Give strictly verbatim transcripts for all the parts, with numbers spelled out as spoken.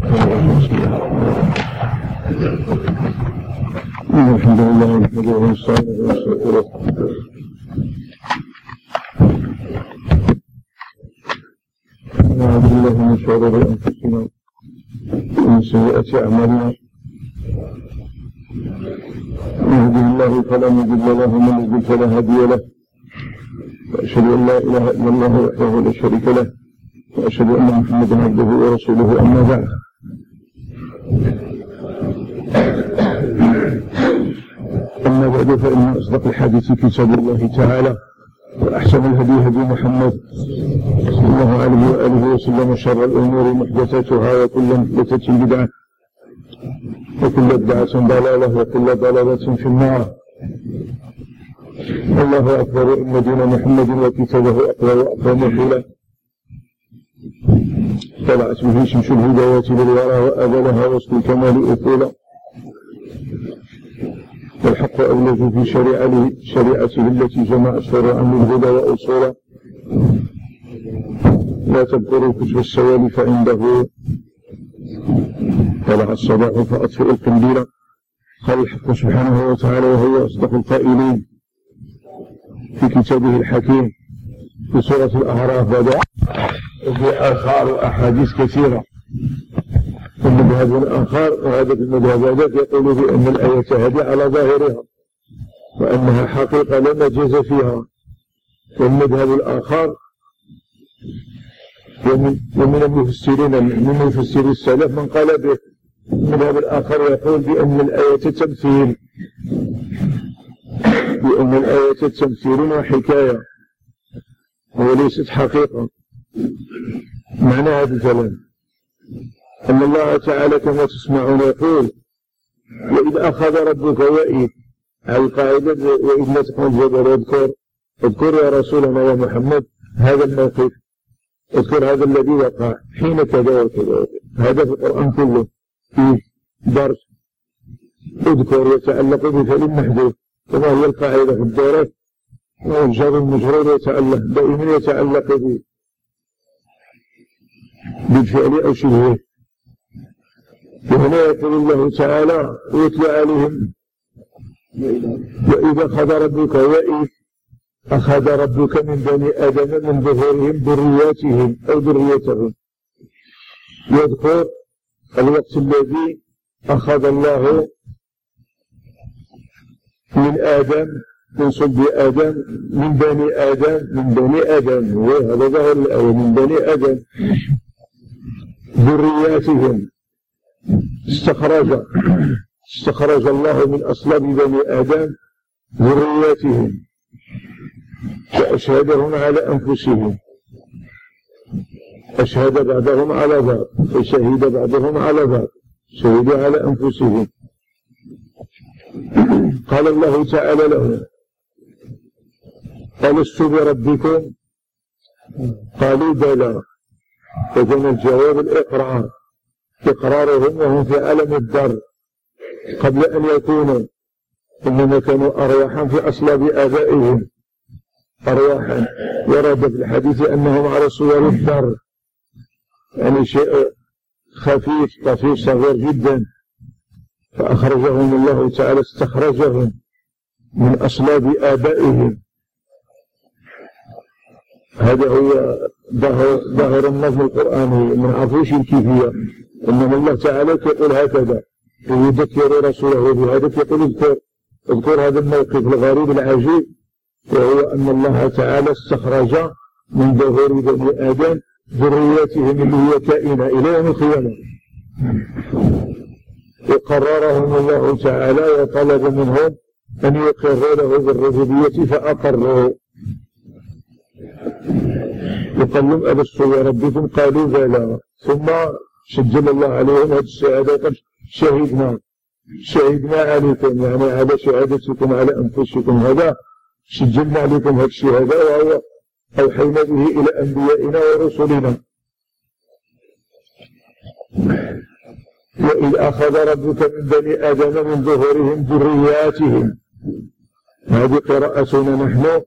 الحمد لله نحمده ونستعينه ونستغفره ونعوذ بالله من شرور انفسنا ومن سيئات اعمالنا من يهده الله فلا مضل له ومن يضلل فلا هادي له واشهد ان لا اله الا الله وحده لا شريك له واشهد ان محمدا عبده ورسوله اما بعد. أما بعد فإن أصدق الحديث كتاب الله تعالى وأحسن الهدي هدي محمد صلى الله عليه وآله وسلم وشر الأمور محدثاتها وكل محدثة بدعة وكل بدعة ضلالة وكل ضلالة في النار. الله أكبر إن دين محمد وكتابه أقوى وأقوى محيلا طلعت به شمس الهدايات للورى وأذلها وسط الكمال أثولا والحق أولد في شريعته التي جمع شرعا للهدى وأصولا لا تذكروا كتب السوالف فعنده طلع الصباح فأطفئ القنديل. قال الحق سبحانه وتعالى وهو أصدق القائلين في كتابه الحكيم في سورة الأعراف بدأ وفي آثار وأحاديث كثيرة المذهب الآخر وهذا في المذهبات يقول بأن الآية هذه على ظاهرها وأنها حقيقة لا مجاز فيها. والمذهب الآخر ومن, ومن المفسرين من مفسر السلف من قال به. المذهب الآخر يقول بأن الآية تمثيل بأن الآية تمثيل وحكاية وليست حقيقة. معنى هذا الكلام أن الله تعالى كما تسمعون يقول وإذ أخذ ربك وإذ على القاعدة وإذ لا تكون جبل اذكر اذكر يا رسولنا يا محمد هذا الموقف اذكر هذا الذي وقع حين كذا وكذا. هذا في القرآن كله في درس اذكر يتعلق بفعل محذوف كما هي القاعدة في الدورات والجر المجرور يتعلق دائما يتعلق به بالفعل أو شبهه. وهنا يقول الله تعالى ويتلى عليهم وإذا أخذ ربك وإذ أخذ ربك من بني آدم من ظهورهم ذرياتهم أو ذريتهم. يذكر الوقت الذي أخذ الله من آدم من صلب آدم من بني آدم من بني آدم وهذا ظهر الأول من بني آدم ذرياتهم استخرج استخرج الله من أصلاب بني آدم ذرياتهم فأشهدهم على أنفسهم أشهد بعضهم على بعض فشهد بعضهم على بعض شهدوا على أنفسهم. قال الله تعالى لهم ألست بربكم قالوا بلى فكان الجواب الإقرار إقرارهم وهم في عالم الذر قبل أن يكونوا إنما كانوا أرواحا في أصلاب آبائهم أرواحا ورد في الحديث أنهم على صور الذر يعني شيء خفيف طفيف صغير جدا فأخرجهم الله تعالى استخرجهم من أصلاب آبائهم. هذا هو ظاهر ظاهر النظم القرآني من عفوش الكيفية إنما الله تعالى يقول هكذا ويذكر رسوله بهذا يقول اذكر اذكر هذا الموقف الغريب العجيب وهو أن الله تعالى استخرج من ظهور بني آدم ذرياتهم اللي هي كائنة إلى يوم القيامة وقررهم الله تعالى وطلب منهم أن يقروا له بالربوبية فأقروا. وقال لهم ألست بربكم قالوا بلى ثم سجل الله عليهم هذه الشهادة قد شهدنا شهدنا عليكم يعني على شهادتكم على أنفسكم هذا سجلنا عليكم هذه الشهادة وهو أوحينا به إلى أنبيائنا ورسلنا. وإذ أخذ ربك من بني آدم من ظهورهم ذرياتهم هذه قراءتنا نحن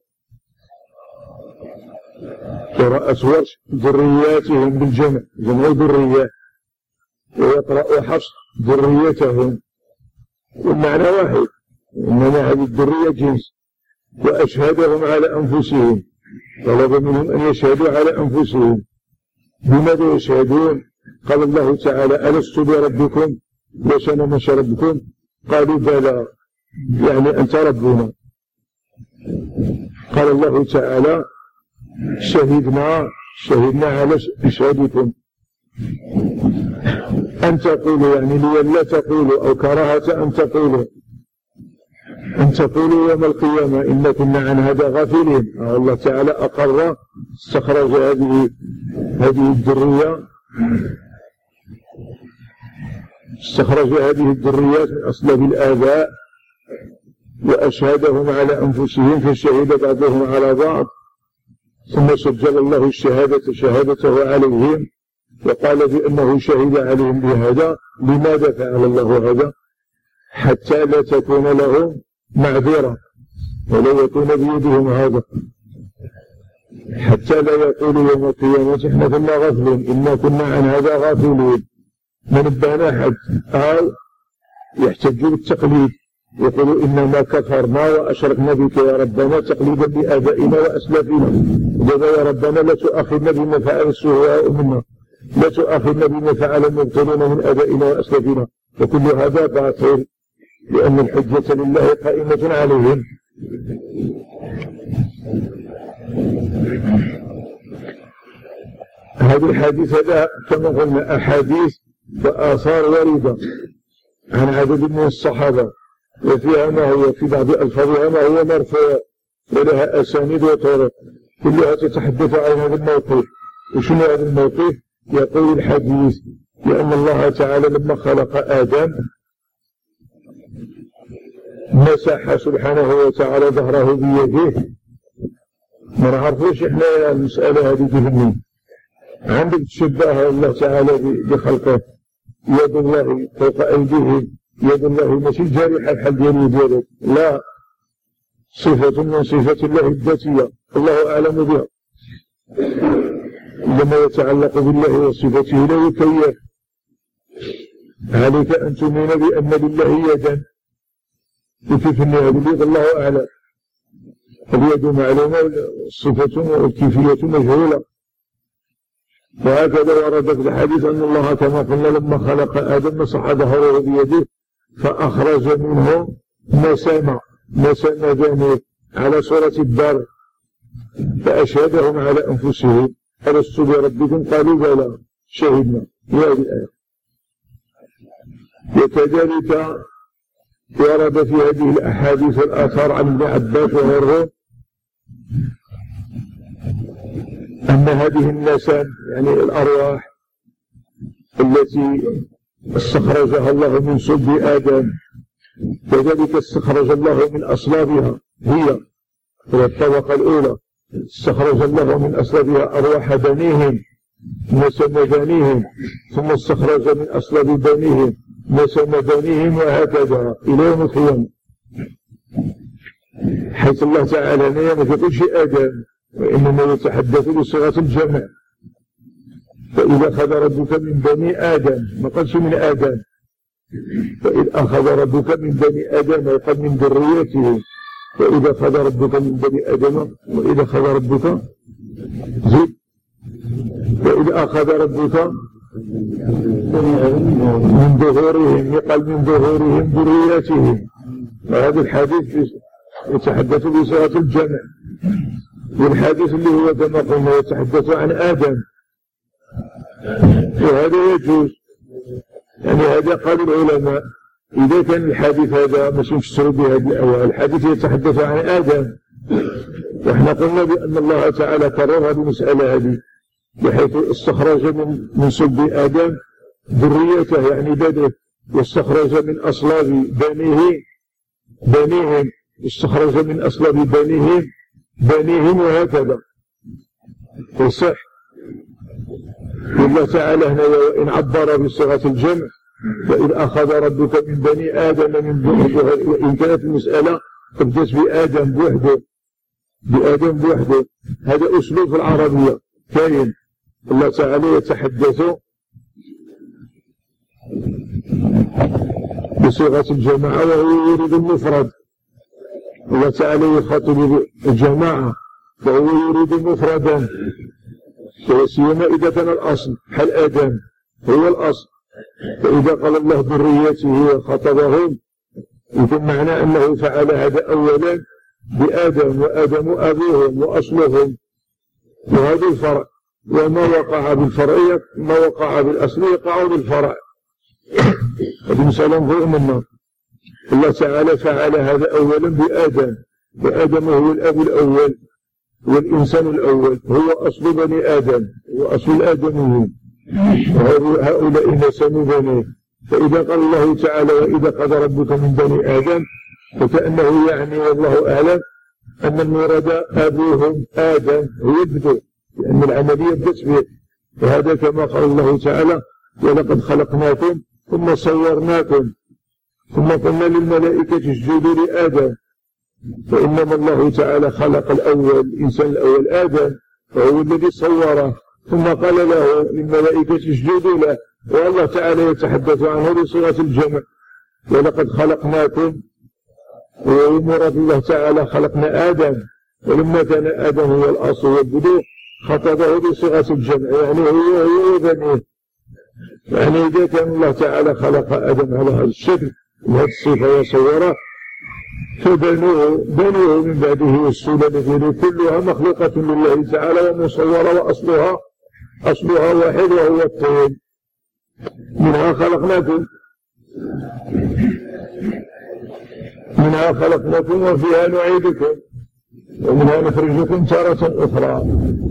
قراءة ورش ذرياتهم بالجمع جمع ذريات ويقرأ حفص ذريتهم، والمعنى واحد، إنما هذه الذرية جنس. وأشهدهم على أنفسهم، طلب منهم أن يشهدوا على أنفسهم. بماذا يشهدون؟ قال الله تعالى: ألست بربكم؟ ليش أنا مش ربكم؟ قالوا: بلى، يعني أنت ربنا. قال الله تعالى: شهدنا شهدنا على إشهادكم أن تقولوا، يعني لئلا تقولوا، أو كراهة أن تقولوا أن تقولوا يوم القيامة إن كنا عن هذا غافلين. الله تعالى أقر، استخرج هذه هذه الذرية استخرج هذه الذريات من أصلاب الآباء وأشهدهم على أنفسهم، فشهد بعضهم على بعض، ثم سجل الله الشهادة شهادته عليهم وقال بأنه شهد عليهم بهذا. لماذا فعل الله هذا؟ حتى لا تكون لهم معذرة ولا يكون بيدهم هذا، حتى لا يقولوا يوم القيامة احنا كنا غافلين، إنا كنا عن هذا غافلين. من بان حد أو يحتجوا بالتقليد، يقولوا إنما كفرنا وأشركنا بك يا ربنا تقليدا لآبائنا وأسلافنا، وقال يا ربنا لا تؤاخذنا بما فعل السفهاء منا، لا تؤاخذنا بما فعل المبطلون من آبائنا وأسلافنا. وكل هذا باطل، لأن الحجة لله قائمة عليهم. هذه الحديث هذا كما قلنا أحاديث وآثار واردة عن عدد من الصحابة، وفيها ما هو في بعض ألفاظها ما هو مرفوع ولها أسانيد وطرق، كلها تتحدث عن هذا الموقف. وشنو هذا الموقف؟ يقول الحديث لأن الله تعالى لما خلق آدم مسح سبحانه وتعالى ظهره بيده. ما نعرفوش احنا المسألة هذه بهمين، عندك تشبهها الله تعالى بخلقه، يد الله فوق أيديهم، يد الله ماشي جارحة بحال ديال يديك، لا، صفة من صفات الله الذاتية الله أعلم بها. لما يتعلق بالله وصفته لا يكيف. عليك أن تؤمن بأن لله يدا، وكيف أن اليد الله أعلم. اليد معلومة، الصفة والكيفية مجهولة. وهكذا ورد في الحديث أن الله كما قلنا لما خلق آدم مسح ظهره بيده فأخرج منه نسمة نسمة جانب على صورة الدار، فأشهدهم على أنفسهم ألست بربكم؟ قالوا بلى شهدنا. هذه الآية. وكذلك ورد في هذه الأحاديث الآثار عن ابن عباس وغيره أن هذه النسم يعني الأرواح التي استخرجها الله من صلب آدم، كذلك استخرج الله من أصلابها هي الطبقة الأولى، استخرج الله من أصلابها أرواح بنيهم نسم بنيهم، ثم استخرج من أصلاب بنيهم نسم بنيهم، وهكذا إلى يوم القيامة. حيث الله تعالى لا يقول شيء آدم، وإنما يتحدث بصيغة الجمع. فإذا أخذ ربك من بني آدم، ما قالش من آدم، فإذا أخذ ربك من بني آدم يقال من ذريته، وإذا أخذ ربك من بني آدم، وإذا أخذ ربك زيد، وإذا أخذ ربك من ظهورهم يقال من ظهورهم ذرياتهم. وهذا الحديث يتحدث بصيغة الجمع. والحديث اللي هو كما قلنا يتحدث عن آدم، وهذا يجوز. يعني هذا قال العلماء إذا كان الحديث هذا مش مفسر بهذه الأول، الحديث يتحدث عن آدم، وإحنا قلنا بأن الله تعالى كرر هذه المسألة هذه بحيث استخرج من من صلب آدم ذريته يعني بنيه، واستخرج من أصلاب بنيه بنيهم، استخرج من أصلاب بنيهم بنيهم، وهكذا يصح. والله تعالى هنا وإن عبر بصيغة الجمع فإن أخذ ربك من بني آدم من ظهورهم، وإن كانت المسألة تبدأ بآدم بوحده بآدم بوحده، هذا أسلوب في العربية كاين. الله تعالى يتحدث بصيغة الجماعة وهو يريد المفرد. الله تعالى يخاطب الجماعة وهو يريد مفردا، وسيما إذا كان الأصل حل آدم هو الأصل، فإذا قال الله ذريته وخاطبهم يكون معنى أنه فعل هذا أولا بآدم، وآدم أبوهم وأصلهم، وهذا الفرع، وما وقع بالفرع ما وقع بالأصل يقع بالفرع. هذه مسألة مهمة. الله تعالى فعل هذا أولا بآدم، وآدم هو الأب الأول والإنسان الأول، هو أصل بني آدم وأصل الآدميين، وهؤلاء نسموا بنيه. فإذا قال الله تعالى وإذا قضى ربك من بني آدم، فكأنه يعني والله أعلم أن المراد أبوهم آدم ويبدو، لأن العملية بدت به. وهذا كما قال الله تعالى ولقد خلقناكم ثم صورناكم ثم قلنا للملائكة اسجدوا لآدم. فإنما الله تعالى خلق الأول الإنسان الأول آدم، وهو الذي صوره، ثم قال له للملائكة اسجدوا له، والله تعالى يتحدث عنه بصيغة الجمع ولقد خلقناكم، ومراد الله تعالى خلقنا آدم، ولما كان آدم هو الأصل والبدء خطبه بصيغة الجمع، يعني هو هو وبنيه. يعني إذا كان الله تعالى خلق آدم على هذا الشكل وهذه الصفة وصوره، فبنوه بنوه من بعده والسلالة كلها مخلوقة لله تعالى ومصورة، وأصلها أصلها واحد وهو الطين. منها خلقناكم منها خلقناكم وفيها نعيدكم ومنها نخرجكم تارة أخرى.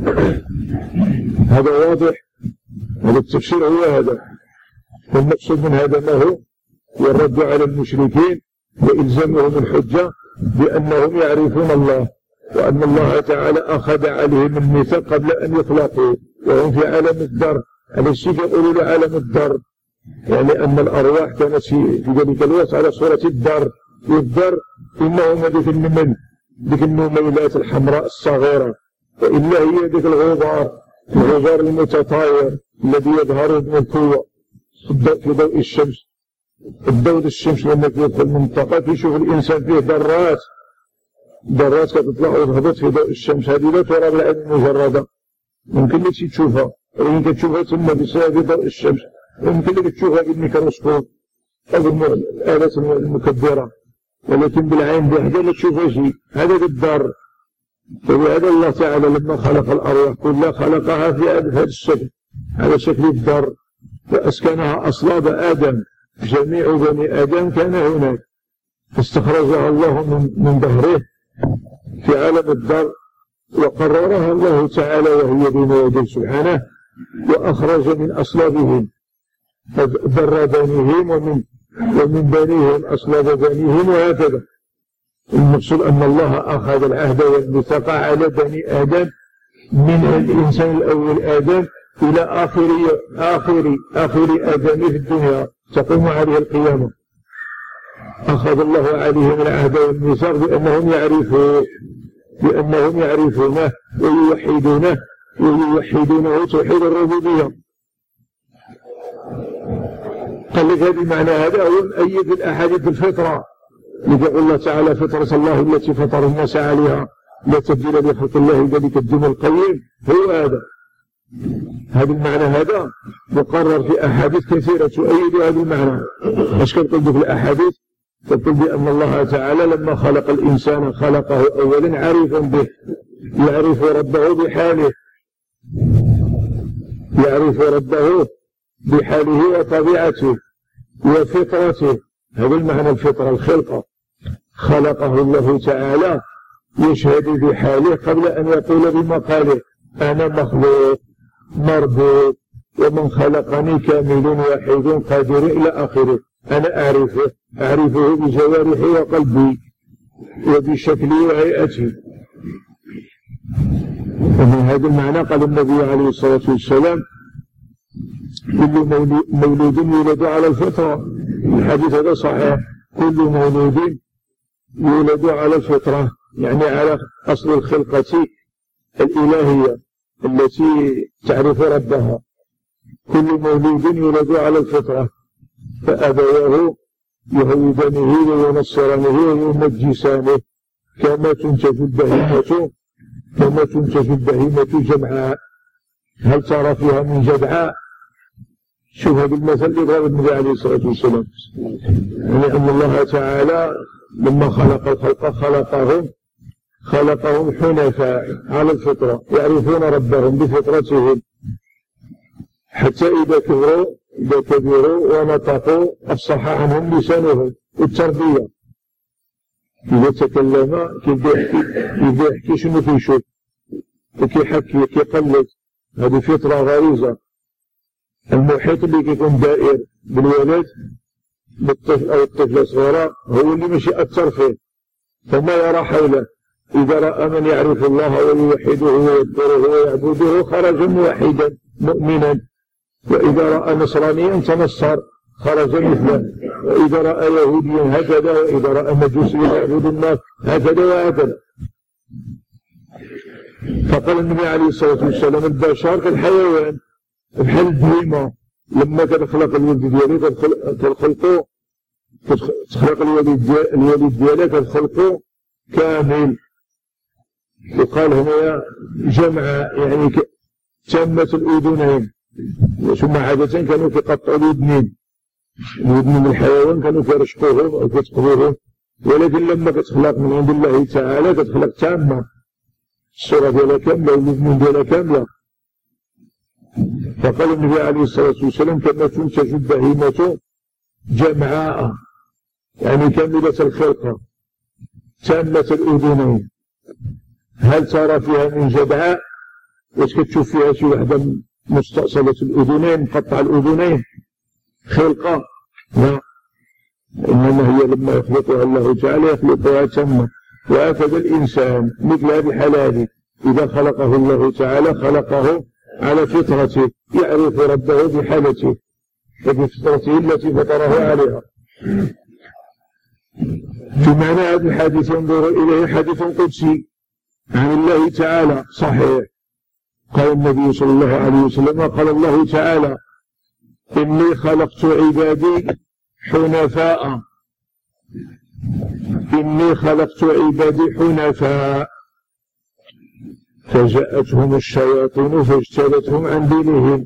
هذا واضح، هذا التفسير هو هذا. والمقصود من هذا ما هو والرد على المشركين وإلزامهم الحجة بأنهم يعرفون الله، وأن الله تعالى أخذ عليهم الميثاق قبل أن يخلقوا، وهم في عالم الذر، على الشيء يقولوا له عالم الذر، يعني أن الأرواح كانت في ذلك الوقت على صورة الذر، والذر إنهم ذيك النمل، ذيك النميلات الحمراء الصغيرة، وإلا هي ذيك الغبار، الغبار المتطاير الذي يظهر من القوة في ضوء الشمس. الضوء الشمس لما يدخل المنطقة يشوف الإنسان فيه ذرات ذرات كتطلع وتهبط في ضوء الشمس. هذه لا ترى بالعين المجردة، ممكن لك تشوفها، ولكن تشوفها ثم بسبب ضوء الشمس، وممكن لك تشوفها بالميكروسكوب أو بالآلات المكبرة، ولكن بالعين بحدة لا تشوفها شيء. هذا بالذر. فلهذا الله تعالى لما خلق الأرواح كلها خلقها في هذا الشكل، على شكل الذر، وأسكنها أصلاب آدم، جميع بني آدم كان هناك، فاستخرجها الله من, من ظهره في عالم الذر، وقررها الله تعالى وهي بين يديه سبحانه، وأخرج من أصلابهم ذر بنيهم ومن, ومن بنيهم أصلاب بنيهم، وهكذا. المقصود أن الله أخذ العهد والميثاق على بني آدم من الإنسان الأول آدم إلى آخر آخر آخر آدم في الدنيا تقوم عليه القيامة. أخذ الله عليهم العهد والميثاق بأنهم يعرفون بأنهم يعرفونه ويوحدونه ويوحدونه توحيد الربوبية. قال لك هذه معنى هذا هو مؤيد الأحاديث الفطرة، يقول الله تعالى فطرة الله التي فطر الناس عليها لا تبديل لخلق الله ذلك الدين القيم، هو هذا. هذا المعنى هذا مقرر في أحاديث كثيرة تؤيد هذا المعنى. ايش كنقول في الأحاديث؟ تقول بأن الله تعالى لما خلق الإنسان خلقه أولا عارفا به، يعرف ربه بحاله يعرف ربه بحاله وطبيعته وفطرته. هذا المعنى الفطرة، الخلقة. خلقه الله تعالى يشهد بحاله قبل أن يقول بمقاله أنا مخلوق مربوط ومن خلقني كامل واحد قادر إلى آخره. أنا أعرفه أعرفه بجوارحي وقلبي وبشكلي وهيئتي. ومن هذا المعنى قال النبي عليه الصلاة والسلام كل مولود يولد على الفطرة. الحديث هذا صحيح، كل مولود يولد على الفطرة، يعني على أصل الخلقة الإلهية التي تعرف ربها. كل مولود يولد على الفطرة، فأبواه يهودانه وينصرانه ويمجسانه كما تنتج البهيمة كما تنتج البهيمة جمعاء. هل ترى فيها من جدعاء؟ شوف هذا المثل اللي ضرب النبي عليه الصلاة والسلام، يعني أن الله تعالى لما خلق الخلق خلقهم خلقهم حنفاء على الفطرة، يعرفون ربهم بفطرتهم، حتى إذا كبروا إذا كبروا ونطقوا أفصح عنهم لسانهم والتربية. إذا تكلم كيف يحكي شنو كيشوف وكيحكي وكيقلد، هذه فطرة غريزة. المحيط اللي كيكون دائر بالولد بالطفل أو الطفلة الصغيرة هو اللي مش يأثر فيه، فما يرى حوله. إذا رأى من يعرف الله ويوحده ويذكره ويعبده خرج موحدا مؤمنا، وإذا رأى نصرانيا تنصر خرج مثله، وإذا رأى يهوديا هكذا، وإذا رأى مجوسيا يعبد الناس هكذا وهكذا. فقال النبي عليه الصلاة والسلام البشر كالحيوان بحال البهيمة، لما تخلق الولد ديالك تخلقه تخلق الولد ديالك تخلقه كامل. وقال هنا جمع يعني تامة الأذنين، ثم عادة كانوا يقطعوا الودنين، الودنين من الحيوان كانوا يرشقوهم أو يتقضوهم، ولكن لما تخلق من عند الله تعالى تخلق تامة، الصورة ديالها كاملة والودنين ديالها كاملة. فقال النبي عليه الصلاة والسلام كما تنتج البهيمة جمعاء، يعني كاملة الخلقة تامة الأذنين. هل ترى فيها من جدعاء؟ واش كتشوف فيها شي وحدة مستأصلة الأذنين مقطع الأذنين خلقة؟ لا، إنما هي لما يخلقها الله تعالى يخلقها تامة. وهكذا الإنسان مثل هذه الحالة، إذا خلقه الله تعالى خلقه على فطرته، يعرف ربه بحالته وبفطرته التي فطره عليها. في معنى هذا الحديث ينظر إليه حديث قدسي عن الله تعالى صحيح. قال النبي صلى الله عليه وسلم قال الله تعالى إني خلقت عبادي حنفاء، إني خلقت عبادي حنفاء فجاءتهم الشياطين فاجتالتهم عن دينهم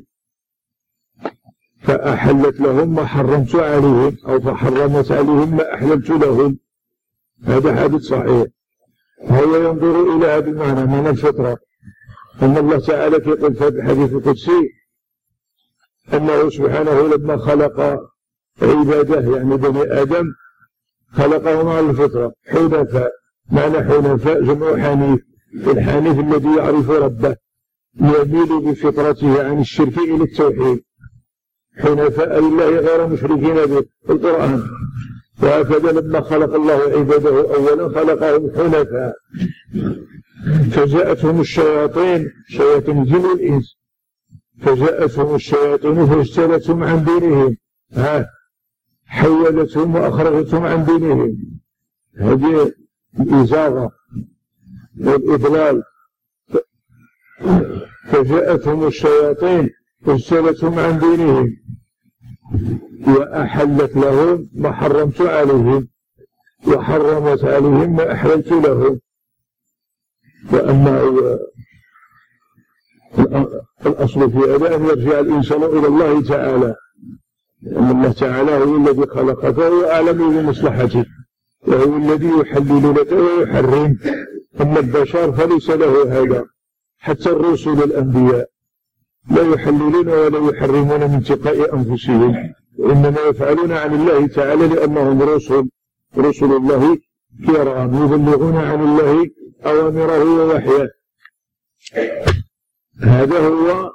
فأحلت لهم ما حرمت عليهم أو فحرمت عليهم ما أحللت لهم. هذا حديث صحيح. هو ينظر إلى هذا المعنى من الفطرة، أن الله تعالى يقول في هذا الحديث القدسي أنه سبحانه لما خلق عباده يعني بني آدم خلقهم على الفطرة حنفاء. معنى حنفاء جمع حنيف، الحنيف الذي يعرف ربه يميل بفطرته عن الشرك إلى التوحيد، حنفاء لله غير مشركين به في القرآن. وهكذا لما خلق الله عباده أولا خلقهم حنفاء. فجاءتهم الشياطين، شياطين الجن والإنس، فجاءتهم الشياطين فاجتالتهم عن دينهم، ها حولتهم وأخرجتهم عن دينهم. هذه الإزاغة والإضلال. فجاءتهم الشياطين فاجتالتهم عن دينهم وأحلت لهم ما حرمت عليهم وحرمت عليهم ما أحللت لهم. وأما الأصل في هذا أن يرجع الإنسان إلى الله تعالى، لأن الله تعالى هو الذي خلقك وهو أعلم بمصلحتك، وهو الذي يحلل لك ويحرم. أما البشر فليس له هذا، حتى الرسل الأنبياء لا يحللون ولا يحرمون من تلقاء أنفسهم، وإنما يفعلون عن الله تعالى لأنهم رسل رسل الله كرام يبلغون عن الله أوامره ووحيه. هذا هو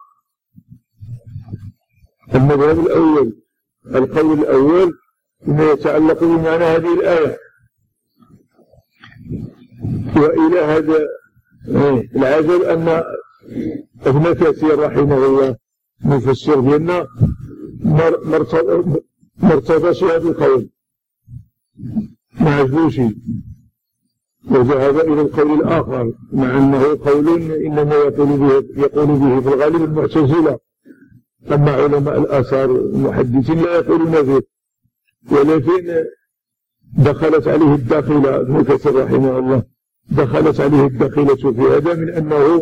المذهب الأول، القول الأول فيما يتعلق بمعنى هذه الآية. وإلى هذا العجب أن ابن كثير رحمه الله مفسر ديالنا مرتضى هذا القول ما عجبوش، وذهب إلى القول الآخر مع أنه قول إنما يقول به, يقول به في الغالب المعتزلة، أما علماء الآثار المحدثين لا يقولون فيه، ولكن دخلت عليه الداخلة، ابن كثير رحمه الله دخلت عليه الداخلة في هذا من أنه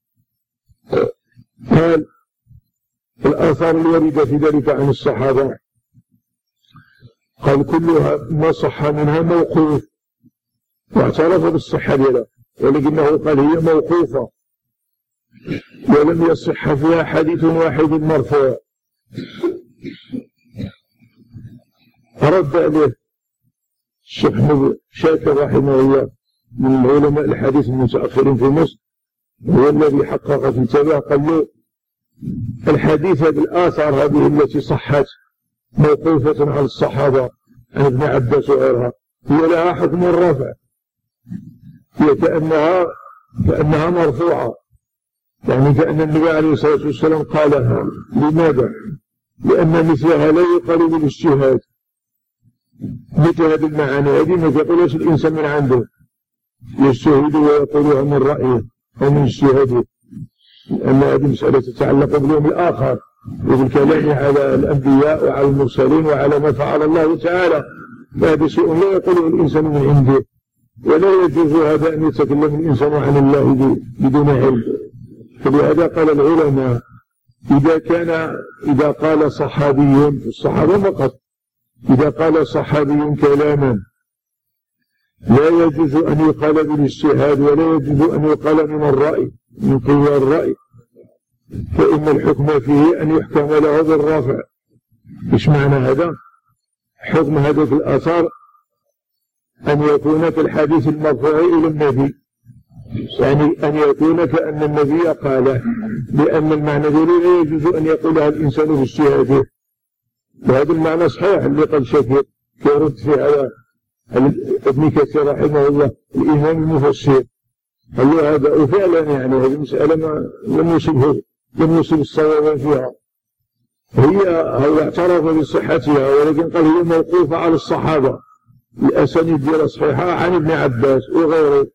قال الآثار الواردة في ذلك عن الصحابة قال كلها ما صح منها موقوف، واعترف بالصحة لها، ولكنه قال هي موقوفة ولم يصح فيها حديث واحد مرفوع. رد عليه الشيخ شاكر رحمه الله من علماء الحديث المتأخرين في مصر، هو الذي حقق في كتابه، قال له الحديث بالآثار هذه التي صحت موقوفة على الصحابة عن ابن عباس وغيرها هي لها حكم الرفع، هي كأنها كأنها مرفوعة، يعني كأن النبي عليه الصلاة والسلام قالها. لماذا؟ لأن مثلها لا يقال بالاجتهاد، مثل هذه المعاني هذه ما يقولش الإنسان من عنده، يجتهد ويقولها من رأيه أو من اجتهاده، لأن هذه مسألة تتعلق باليوم الآخر وبالكلام على الأنبياء وعلى المرسلين وعلى ما فعل الله تعالى، فهذا شيء لا يقوله الإنسان من عنده، ولا يجوز هذا أن يتكلم الإنسان عن الله بدون علم. فلهذا قال العلماء إذا كان إذا قال صحابي، الصحابة فقط، إذا قال صحابي كلاما لا يجوز أن يقال بالاجتهاد ولا يجوز أن يقال من الرأي من قوى الرأي، فإن الحكم فيه أن يحكم له بالرفع. إيش معنى هذا؟ حكم هذه الآثار أن يكون كالحديث المرفوع إلى النبي، يعني أن يكون كأن النبي قاله، لأن المعنى ذلك لا يجوز أن يقولها الإنسان باجتهاده. وهذا المعنى صحيح اللي قال شاكر يرد في على ابن كثير رحمه الله الإمام المفسر، قال له هذا وفعلا يعني هذه المسألة ما لم يصبه لم يصب الصواب فيها، هي هو اعترف بصحتها ولكن قال هي موقوفة على الصحابة، الأسانيد ديالها صحيحة عن ابن عباس وغيره.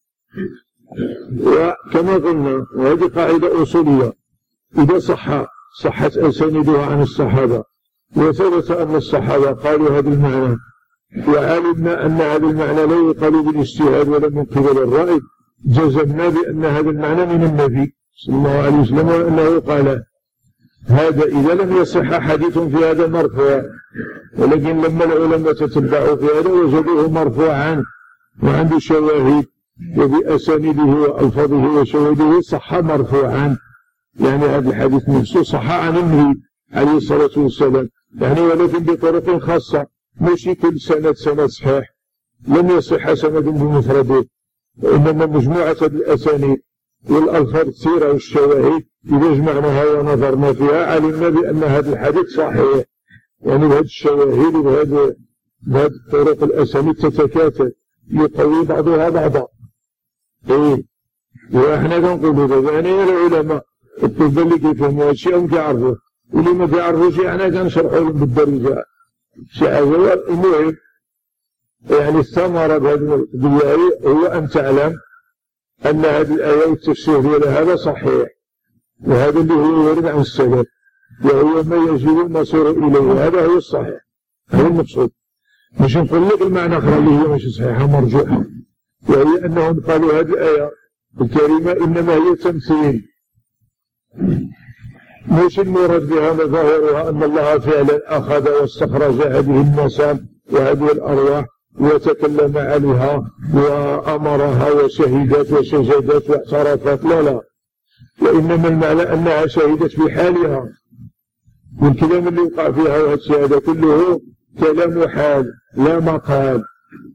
وكما قلنا وهذه قاعدة أصولية، إذا صح صحت أسانيدها عن الصحابة وثبت أن الصحابة قالوا هذا المعنى وعلمنا أن هذا المعنى لا يقال بالاجتهاد ولا من قبل الرأي، جزمنا بأن هذا المعنى من النبي صلى الله عليه وسلم وأنه قال هذا إذا لم يصح حديث في هذا مرفوع. ولكن لما العلماء تتبعوا في هذا وجدوه مرفوعا وعنده شواهد وبأسانيده وألفاظه وشواهده صح مرفوعا، يعني هذا الحديث نفسه صح عن النبي عليه الصلاة والسلام، يعني ولكن بطرق خاصة، مش كل سند سند صحيح، لم يصح سند بمفرده، وإنما مجموعة الأسانيد والألفاظ السيرة والشواهد إذا جمعناها ونظرنا فيها علمنا بأن هذا الحديث صحيح، يعني بهذه الشواهد وبهذه الطرق الأسانيد تتكاتل يقوي بعضها بعضا. إيه وإحنا كنقولوا هذا يعني العلماء الطب اللي كيفهموا هادشي هم كيعرفوه، واللي ما كيعرفوش احنا كنشرحوا لهم بالدرجة. شيء المهم يعني الثمرة بهذه القضية هو أن تعلم أن هذه الآية والتفسير ديالها هذا صحيح، وهذا اللي هو يرد عن السلف، وهو ما يجب المصير إليه، هذا هو الصحيح، هذا المقصود. مش نقول لك المعنى آخر اللي هي مش صحيحة مرجوحة، وهي أنهم قالوا هذه الآية الكريمة إنما هي تمثيل، مش المراد بها مظاهرها أن الله فعلا أخذ واستخرج هذه النسام وهذه الأرواح وتكلم عليها وأمرها وشهدت وسجدت واعترفت، لا لا، وإنما المعنى أنها شهدت بحالها، والكلام اللي وقع فيها وهذا كله كلام حال لا مقال.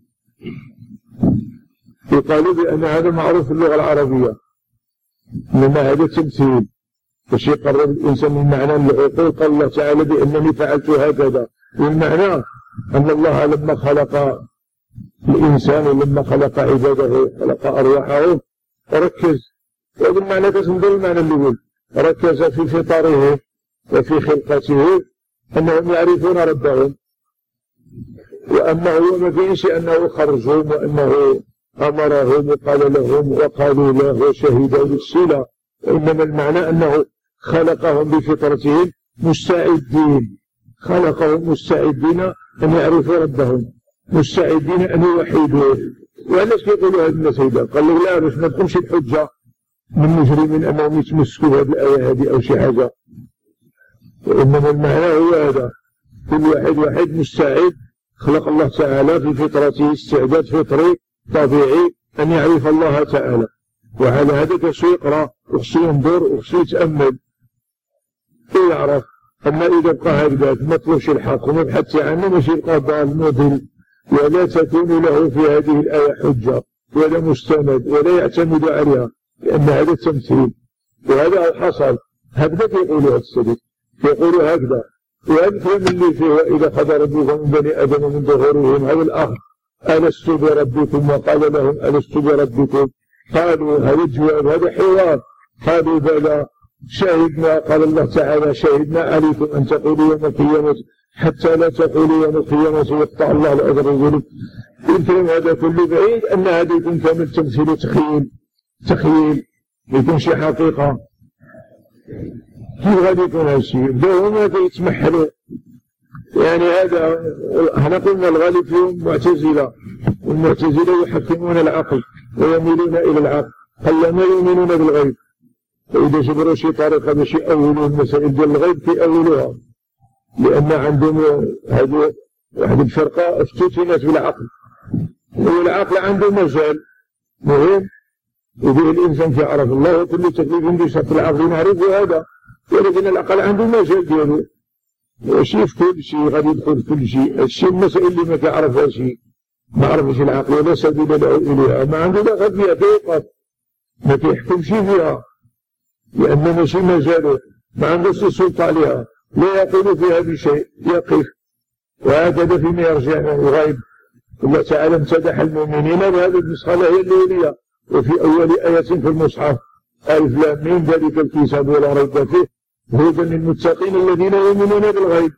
يقالوا بأن هذا معروف في اللغة العربية، إنما هذا تمثيل باش يقرب الإنسان من معنى العقول. قال الله تعالى بأنني فعلت هكذا، والمعنى أن الله لما خلق الإنسان ولما خلق عباده خلق أرواحه ركز، وهذا المعنى تسمى المعنى اللي يقول ركز في فطره وفي خلقته أنهم يعرفون ربهم، وأنه هو ما فيش أنه خرجهم وأنه أمرهم وقال لهم وقالوا له وشهدوا بالصلة، وإنما المعنى أنه خلقهم بفطرتهم مستعدين، خلقهم مستعدين أن يعرفوا ربهم، مستعدين أن يوحدوه. وعلاش كيقولوا هذا الناس هيدا؟ قال لك لا باش ما تكونش الحجة من مجرمين أنهم يتمسكوا بهذه الآية هذه أو شي حاجة، وإنما المعنى هو هذا، كل واحد واحد مستعد، خلق الله تعالى في فطرته استعداد فطري طبيعي أن يعرف الله تعالى، وعلى هذا كسو يقرأ وخصو ينظر وخصو يتأمل ويعرف. أما إذا بقى هكذا ما طلبش الحق وما بحثش عنه ماشي يبقى ضال مضل، ولا تكون له في هذه الآية حجة ولا مستند ولا يعتمد عليها، لأن هذا تمثيل. وهذا حصل هكذا كيقولوا هذا السبب، يقولوا هكذا. وهذا اللي فيه وإذا خذ ربكم من بني آدم من ظهورهم هذا الأخ ألست بربكم وقال لهم ألست بربكم قالوا هذا الجواب هذا حوار، قالوا بلى شهدنا. قال الله تعالى شهدنا عليكم أن تقولوا يوم القيامة حتى لا تقولوا يوم القيامة يقطع الله الأجر والذنوب. يمكن هذا كله بعيد أن هذا يكون كامل تمثيل وتخيل، تخيل ما يكونش حقيقة. كيف غادي يكون هالشيء؟ بداو هما كيتمحلوا، يعني هذا احنا قلنا الغالب فيهم معتزلة، والمعتزلة يحكمون العقل ويميلون إلى العقل، قلما يؤمنون بالغيب. فإذا جبروا شي طريقة باش يأولوا المسائل ديال الغيب كيأولوها، لأن عندهم هذه واحد الفرقة افتتنت بالعقل، والعقل عنده مجال مهم وبه الإنسان كيعرف الله، وكل تكليف بشرط العقل نعرف هذا، ولكن العقل عنده مجال ديالو وشي في كل شيء غادي يدخل في كل شيء. الشيء المسائل اللي ما كيعرفها شيء ما عرفش العقل ولا سبيل له إليها، ما عنده دخل فيها كيوقف ما كيحكمش فيها، لأن ماشي مجاله، ما عندوش سلطة عليها، لا يقول فيها بشيء، يقف. وهكذا فيما يرجع من الغيب. الله تعالى امتدح المؤمنين بهذه النسخة هي الأولية، وفي أول آية في المصحف ألف لام ميم ذلك الكتاب ولا ريب فيه هدى للمتقين الذين يؤمنون بالغيب.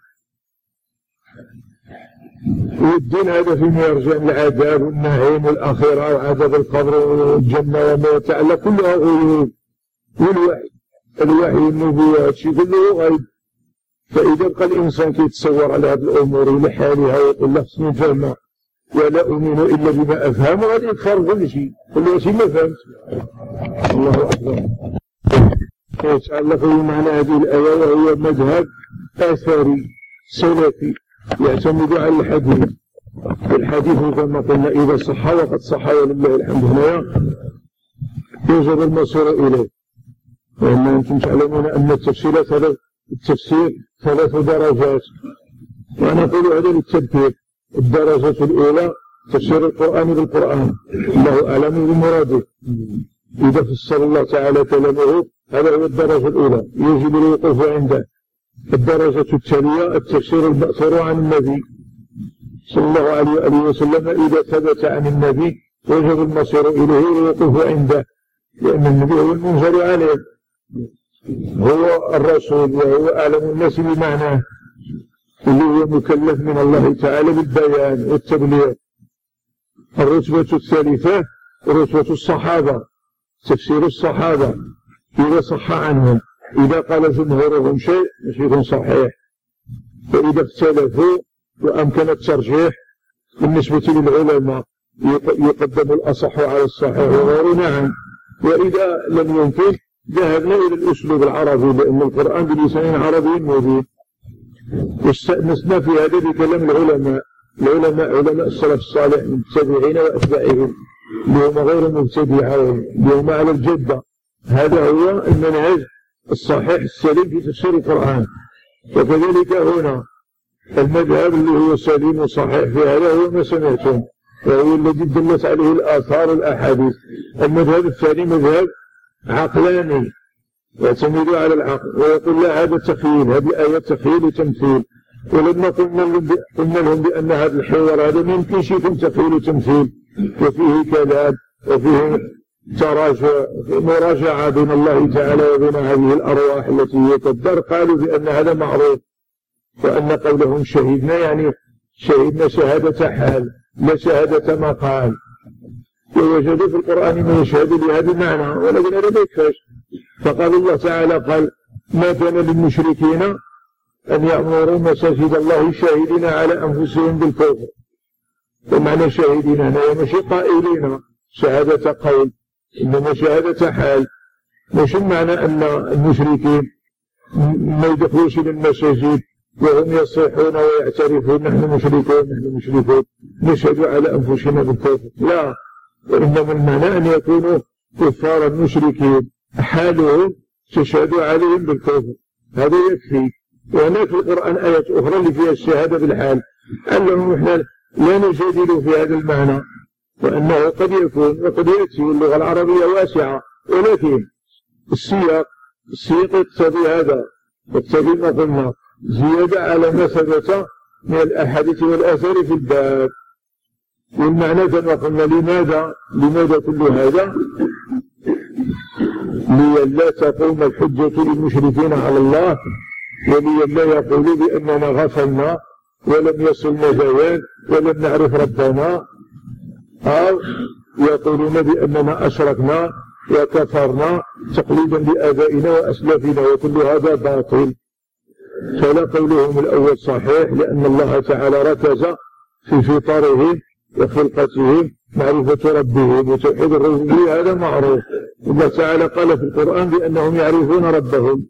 والدين هذا فيما يرجع من العذاب والنعيم والآخرة وعذاب القبر والجنة وما يتعلق كلها غيوب، والوحي الوحي النبوة هادشي كله غيب. فإذا بقى الإنسان كيتصور على هذه الأمور لحالها ويقول له خصني نفهمها ولا أؤمن إلا بما أفهم، غادي يتخرج كل شيء، كل شيء ما فهمت. الله أكبر. يتعلق بمعنى هذه الآية وهو مذهب آثاري سلفي يعتمد على الحديث. الحديث كما قلنا إذا صح وقد صح ولله الحمد هنا يجب المصير إليه. وإن أنتم تعلمون أن التفسير ثلاث التفسير ثلاث درجات، وأنا أقول هذا للتذكير. الدرجة الأولى تفسير القرآن بالقرآن، الله أعلم بمراده. إذا فسر الله تعالى كلامه هذا هو الدرجة الأولى، يجب الوقوف عنده. الدرجة الثانية التفسير المأثور عن النبي صلى الله عليه وآله وسلم، إذا ثبت عن النبي وجب المصير إليه والوقوف عنده، لأن النبي هو المنزل عليه، هو الرسول وهو أعلم الناس بمعناه، اللي هو مكلف من الله تعالى بالبيان والتبليغ. الرتبة الثالثة رتبة الصحابة، تفسير الصحابة إذا صح عنهم، إذا قال جمهورهم شيء مش يكون صحيح، فإذا اختلفوا وأمكن الترجيح بالنسبة للعلماء يقدم الأصح على الصحيح وغيره. نعم. وإذا لم يمكن ذهبنا إلى الأسلوب العربي، لأن القرآن بلسان عربي مبين. واستأنسنا في هذا بكلام العلماء، العلماء علماء السلف الصالح المتبعين وأتباعهم اللي هم غير مبتدعين اللي هم على الجدة. هذا هو المنهج الصحيح السليم في تفسير القرآن. وكذلك هنا المذهب اللي هو سليم وصحيح في هذا هو ما سمعتم، وهو الذي دلت عليه الآثار والأحاديث. المذهب الثاني مذهب عقلاني يعتمد على العقل ويقول لا هذا تخيل، هذه الآية تخيل وتمثيل. ولما قلنا لهم بأن هذا الحوار هذا ما يمكنش يكون تخيل وتمثيل، وفيه كلام وفيه تراجع مراجعة بين الله تعالى وبين هذه الأرواح التي هي كالدار. قالوا بأن هذا معروف، وأن قولهم شهدنا يعني شهدنا شهادة حال لا شهادة مقال. ووجدوا في القرآن ما يشهد لهذا المعنى، ولكن هذا ما يكفاش. فقال الله تعالى قال ما كان للمشركين أن يعمروا مساجد الله شاهدين على أنفسهم بالكفر. ومعنى شاهدين هنا مش قائلين شهادة قول، إنما شهادة حال. مش معنى أن المشركين ما يدخلوش للمساجد وهم يصيحون ويعترفون نحن مشركون نحن مشركون نشهد على أنفسنا بالكفر، لا، وإنما المعنى أن يكونوا كفارا مشركين حالهم تشهد عليهم بالكفر، هذا يكفي. وهناك في القرآن آيات أخرى اللي فيها الشهادة بالحال، أنهم إحنا لا نجادل في هذا المعنى، وأنه قد يكون وقد يأتي، واللغة العربية واسعة، ولكن السياق السياق يقتضي هذا، يقتضي ما قلنا زيادة على ما ثبت من الأحاديث والآثار في الباب. والمعنى كما قلنا لماذا لماذا كل هذا؟ لئلا تقوم الحجة للمشركين على الله، ولئلا يقولوا بأننا غفلنا ولم يصلنا زوال ولم نعرف ربنا، أو يقولون بأننا أشركنا وكفرنا تقليدا لآبائنا وأسلافنا، وكل هذا باطل. فلا قولهم الأول صحيح، لأن الله تعالى ركز في فطرهم وخلقتهم معرفة ربهم وتوحيد الربوبية، هذا معروف. الله تعالى قال في القرآن بأنهم يعرفون ربهم.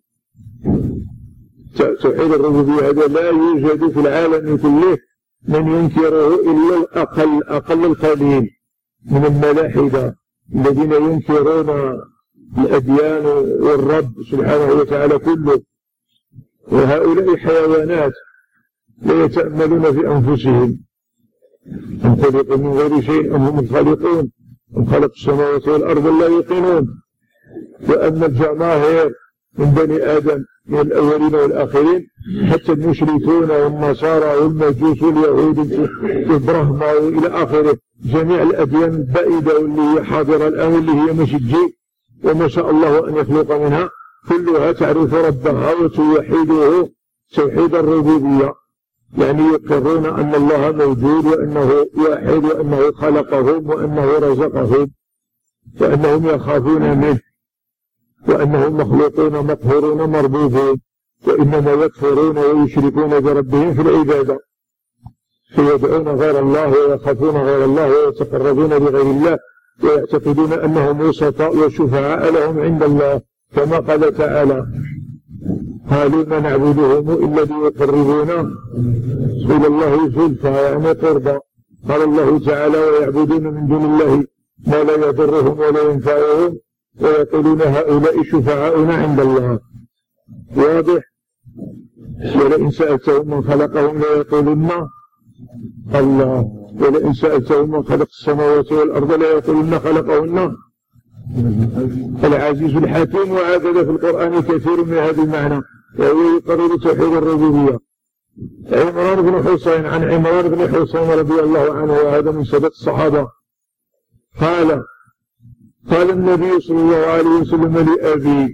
توحيد الربوبية هذا لا يوجد في العالم كله من ينكره إلا الأقل أقل القليل من الملاحدة الذين ينكرون الأديان والرب سبحانه وتعالى كله. وهؤلاء حيوانات لا يتأملون في أنفسهم، أم خلقوا من غير شيء أم هم الخالقون أم خلق السماوات والأرض لا يوقنون. وأما الجماهير من بني آدم من الأولين والآخرين، حتى المشركون والنصارى والمجوس واليهود في برهما وإلى آخره، جميع الأديان البائدة واللي هي حاضرة الآن واللي هي مش تجي وما شاء الله أن يخلق منها، كلها تعرف ربها وتوحيده توحيد الربوبية، يعني يقرون أن الله موجود وأنه واحد وأنه خلقهم وأنه رزقهم وأنهم يخافون منه وأنهم مخلوقون مقهورون مربوبون، وإنما يكفرون ويشركون بربهم في العبادة، فيدعون غير الله ويخافون غير الله ويتقربون بغير الله ويعتقدون أنهم وسطاء وشفعاء لهم عند الله، كما قال تعالى: قالوا ما نعبدهم إلا ليقربونا إلى الله زلفى، يعني قربا. قال الله تعالى: ويعبدون من دون الله ما لا يضرهم ولا ينفعهم ويقولون هؤلاء شفعاؤنا عند الله. واضح؟ ولئن سألتهم من خلقهم ليقولن الله، ولئن سألتهم من خلق السماوات والأرض ليقولن خلقهن العزيز الحكيم. وهكذا في القرآن كثير من هذا المعنى، وهو يقرر توحيد الربوبية. عمران بن حسين عن عمران بن حسين رضي الله عنه، وهذا من سادة الصحابة، قال قال النبي صلى الله عليه وسلم لأبي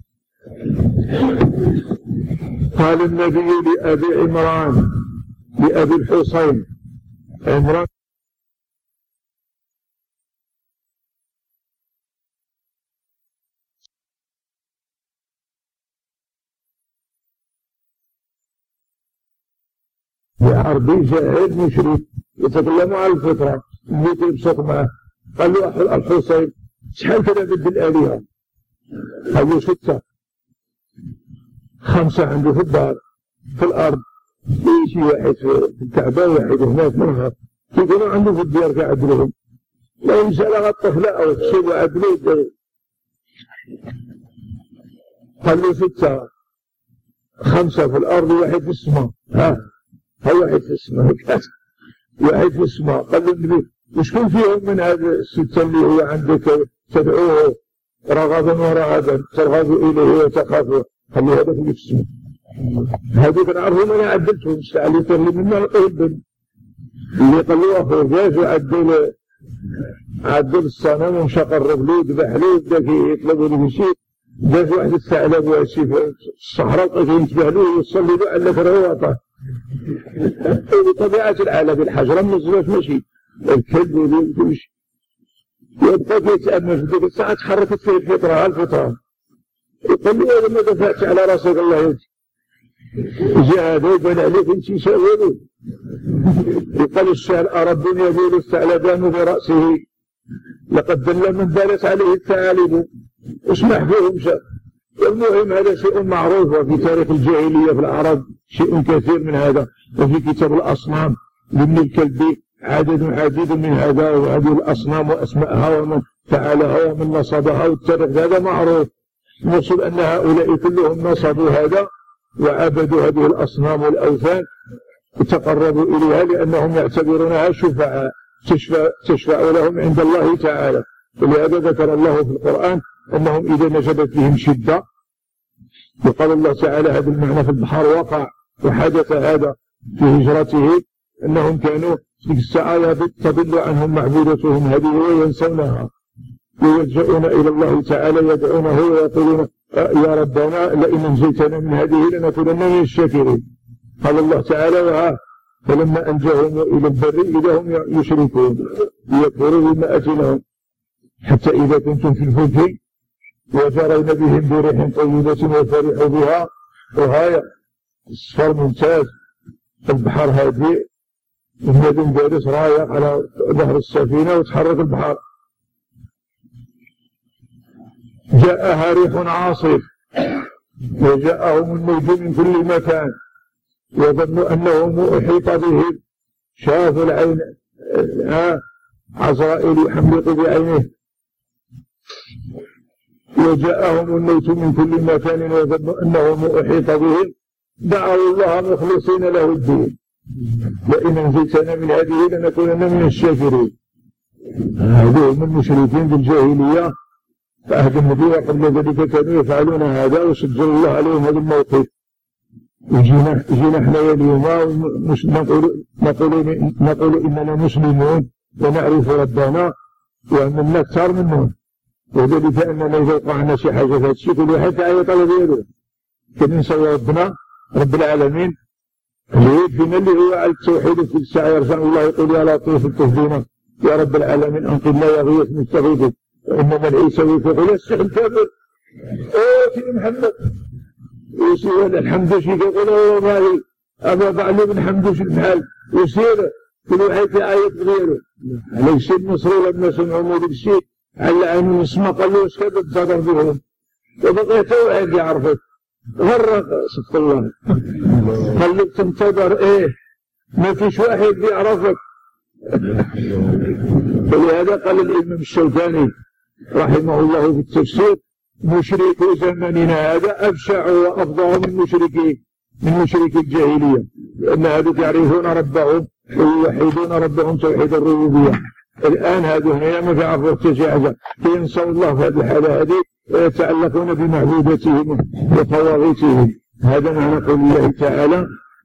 قال النبي لأبي عمران لأبي الحسين عمران بعربي جاهل مشرك يتكلم على الفطرة اللي تبسط معه. قال له الحسين شحال كذا بد الآلهة؟ قال له ستة، خمسة عنده في الدار في الأرض، يجي واحد في الكعبة واحد هناك منها، يكونوا عنده في الديار كعدلهم، لا يسأل على الطفل أو تشيب عدلوه. قال له ستة، خمسة في الأرض وواحد في السماء. ها ها واحد في السماء واحد في السماء. قال له النبي: وشكون فيهم من هذا الستة اللي هو عندك تدعوه رغبا ورهبا ترغب إليه وتخافه؟ قال له: هذا في السماء، هذوك نعرفهم أنا عدلتهم اللي تغلب منا القلب. اللي قال له أخوه جاز وعدل عدل الصنم ومشى قرب له ذبح له وبدا يطلبوا له شيء، جاز واحد الثعلب وهالشيء في الصحراء وقف ينتبه له ويصلي له على كروته. بطبيعة الحال بالحجرة من الزواج ماشي الكلب وكل شيء، يبقى يتأمل في ذيك الساعة تحركت فيه الفطرة الفطرة. يقول له: إذا ما دفعت على راسك الله يهديك، جاء هذا يبان عليك انت شاولوا. يقال الشعر أرب يبول الثعلبان في رأسه لقد دل من بالت عليه الثعالب. اسمح فيهم شر. المهم هذا شيء معروف وفي تاريخ الجاهلية في العرب شيء كثير من هذا، وفي كتاب الأصنام لابن الكلبي عدد عديد من هذا، وهذه الأصنام وأسماءها ومن فعلها ومن نصبها، والتاريخ هذا معروف. نقصد أن هؤلاء كلهم نصبوا هذا وعبدوا هذه الأصنام والأوثان وتقربوا إليها لأنهم يعتبرونها شفعاء تشفع, تشفع لهم عند الله تعالى. ولهذا ذكر الله في القرآن أنهم إذا نجبت بهم شدة، وقال الله تعالى هذا المعنى في البحر وقع وحدث هذا في هجرته، أنهم كانوا في الساعة تضل عنهم معبودتهم هذه وينسونها ويلجؤون إلى الله تعالى يدعونه ويقولون يا ربنا لئن انجيتنا من هذه لنكونن من الشاكرين. قال الله تعالى وها فلما أنجاهم إلى البر إذا هم يشركون ليكفروا بما آتيناهم حتى إذا كنتم في الفلك وجرين بهم بريح طيبة وفرحوا بها وهاي الصفر ممتاز، البحر هادئ، النجم جالس رايح على ظهر السفينة وتحرك البحر. جاءها ريح عاصف وجاءهم الموج من كل مكان وظنوا أنه أحيط بهم، شافوا العين عزرائيل يحملق بعينه، وجاءهم الموت من كل مكان وظنوا أنه أحيط بهم، دعوا الله مخلصين له الدين لئن انجيتنا من هذه لنكونن من الشاكرين. هذول من المشركين بالجاهلية في عهد النبي وقبل ذلك كانوا يفعلون هذا وسجل الله عليهم هذا الموقف. وجينا جينا احنا اليوم نقول نقول نقول اننا مسلمون ونعرف ربنا وعملنا اكثر منهم، وذلك اننا اذا وقعنا شي حاجه في هذا الشيء كل واحد يعيط على ديالو. كنسوي ربنا رب العالمين اللي يدينا اللي هو على التوحيد في الساعه يرجع الله يقول يا لطيف الطف بنا يا رب العالمين انقذنا يا غيث مستغيث وانما العيسى ويفوق لا الشيخ الكافر اوه سيدي محمد ويسير الحمد شيء يقول والله أبا بعلي بن حمدوش الفعل ويسير كل واحد في آية غيره. ليس النصر لما سمعوا مولد الشيء على عينه اسمه قال له اسكت تصدر بهم وبقيت واحد يعرفك غرق صدق الله خليك تنتظر ايه ما فيش واحد يعرفك. فلهذا قال الإمام الشوكاني رحمه الله في التفسير مشركو زمننا هذا أبشع وأفضل من مشركي من مشركي الجاهلية، لأن هذا يعرفون ربهم ويوحدون ربهم توحيد الربوبية. الآن هذا هنا ما في عرفوا التجاعزة فينسوا الله في هذه الحالة هذه ويتعلقون بمعبودتهم وطواغيتهم. هذا معنى قول الله تعالى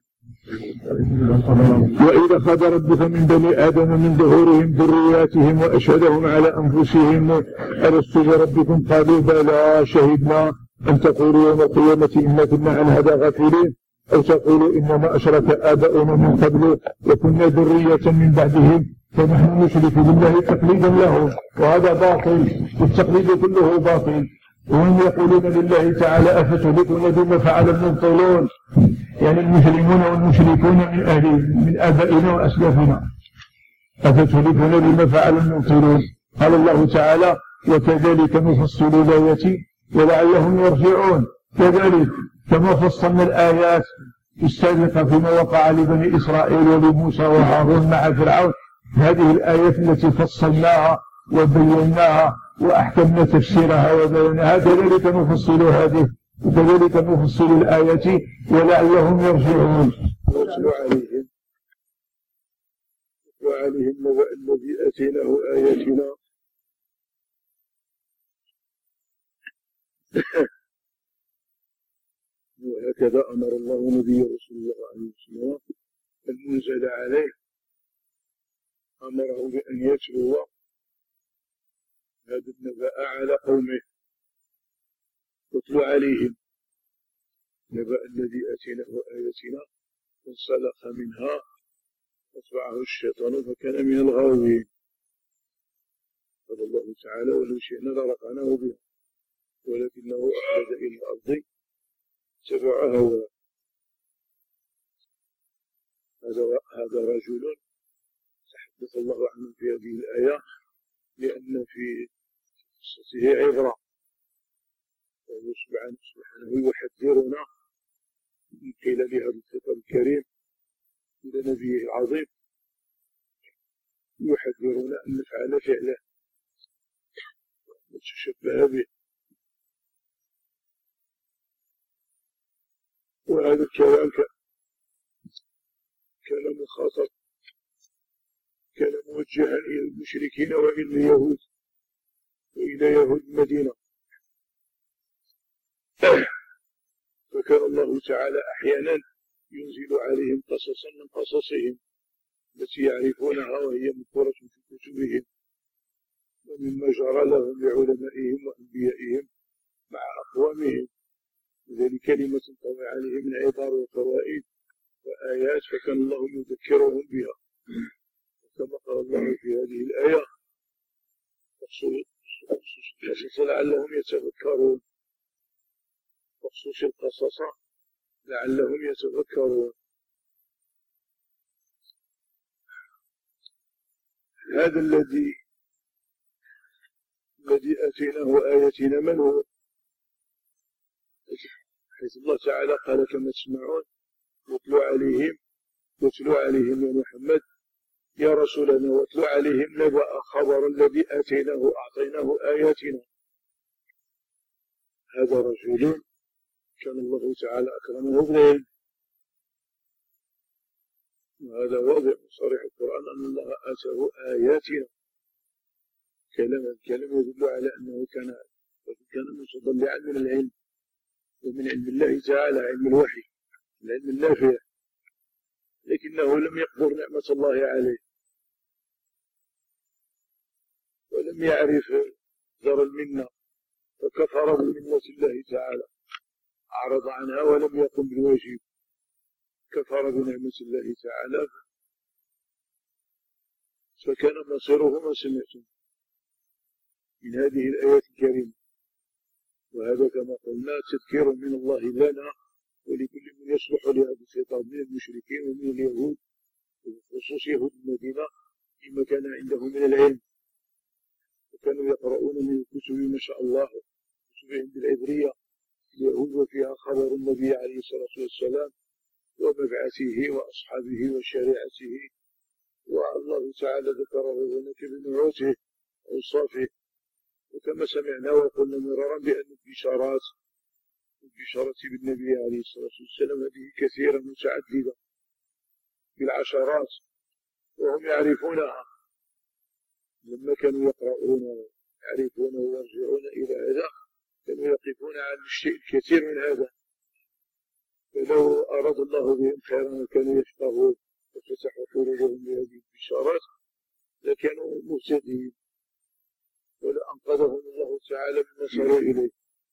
وإذا أخذ ربك من بني آدم من ظهورهم ذرياتهم وأشهدهم على أنفسهم ألست بربكم قالوا بلى شهدنا أن تقولوا يوم القيامة إنا كنا عن هذا غافلين أو تقولوا إنما أشرك آباؤنا من قبل وكنا ذرية من بعدهم فنحن نشرك بالله تقليدا لهم، وهذا باطل والتقليد كله باطل. وهم يقولون لله تعالى أفتهلكنا بما فعل المبطلون، يعني المسلمون والمشركون من أهل من آبائنا وأسلافنا، أفتهلكنا بما فعل المبطلون. قال الله تعالى وكذلك نفصل الآيات ولعلهم يرجعون. كذلك كما فصلنا الآيات السابقة فيما وقع لبني إسرائيل ولموسى وهارون مع فرعون، هذه الآيات التي فصلناها وبيناها وأحكمنا تفسيرها وبيناها كذلك نفصل هذه وكذلك نفصل الآيات ولعلهم يرجعون. واتل عليهم وعليهم نبأ الذي آتيناه آياتنا وهكذا أمر الله نبي رسول الله عليه وسلم المنزل عليه أمره بأن يتلو هذا النبأ على قومه. واتل عليهم نبأ الذي آتيناه آياتنا فانسلخ منها فاتبعه الشيطان فكان من الغاوين. قال الله تعالى ولو شئنا لرفعناه بها ولكنه أخلد إلى الأرض اتبع هواه هذا هذا رجل تحدث الله عنه في هذه الآية لأن في قصته عبرة، وهو سبحانه سبحانه يحذرنا من خلال هذا الخطاب الكريم إلى نبيه العظيم، يحذرنا أن نفعل فعله ونتشبه به. وهذا الكلام كان مخاطب، كان موجها إلى المشركين وإلى اليهود وإلى يهود المدينة. فكان الله تعالى أحيانا ينزل عليهم قصصا من قصصهم التي يعرفونها وهي مذكورة في كتبهم ومما جرى لهم بعلمائهم وأنبيائهم مع أقوامهم، وذلك كلمة تنطوي عليهم من عبار وفوائد وآيات، فكان الله يذكرهم بها. كما قال الله في هذه الآية بخصوص القصص لعلهم يتذكرون، بخصوص القصص لعلهم يتذكرون. هذا الذي الذي أتيناه آياتنا من هو؟ حيث الله تعالى قال كما تسمعون واتلو عليهم واتلو عليهم يا محمد يا رسولنا واتلو عليهم نبأ خبر الذي آتيناه أعطيناه آياتنا. هذا رجل كان الله تعالى أكرمه بالعلم، وهذا واضح صريح القرآن أن الله آتاه آياتنا. كلام الكلام يدل على أنه كان كان متضلعا من العلم ومن علم الله تعالى، علم الوحي، العلم النافع، لكنه لم يقدر نعمة الله عليه ولم يعرف دار المنة، فكفر بمنة الله تعالى، أعرض عنها ولم يقم بالواجب، كفر بنعمة الله تعالى، فكان مصيره ما سمعتم من هذه الآيات الكريمة. وهذا كما قلنا تذكير من الله لنا ولكل من يصلح لهذا الخطاب من المشركين ومن اليهود، وخصوص يهود المدينة فيما كان عندهم من العلم، وكانوا يقرؤون من الكتب ما شاء الله، كتبهم بالعبرية اليهود، وفيها خبر النبي عليه الصلاة والسلام ومبعثه وأصحابه وشريعته، والله تعالى ذكره ونكر بنعوته وأوصافه. وكما سمعنا وقلنا مرارا بأن البشارات البشارة بالنبي عليه الصلاة والسلام هذه كثيرة متعددة بالعشرات، وهم يعرفونها لما كانوا يقرؤون يعرفون ويرجعون إلى هذا، كانوا يقفون على الشيء الكثير من هذا. فلو أراد الله بهم خيرا وكانوا يفقهون وفتحوا قلوبهم بهذه البشارات لكانوا مهتدين، ولأنقذهم الله تعالى مما صاروا إليه.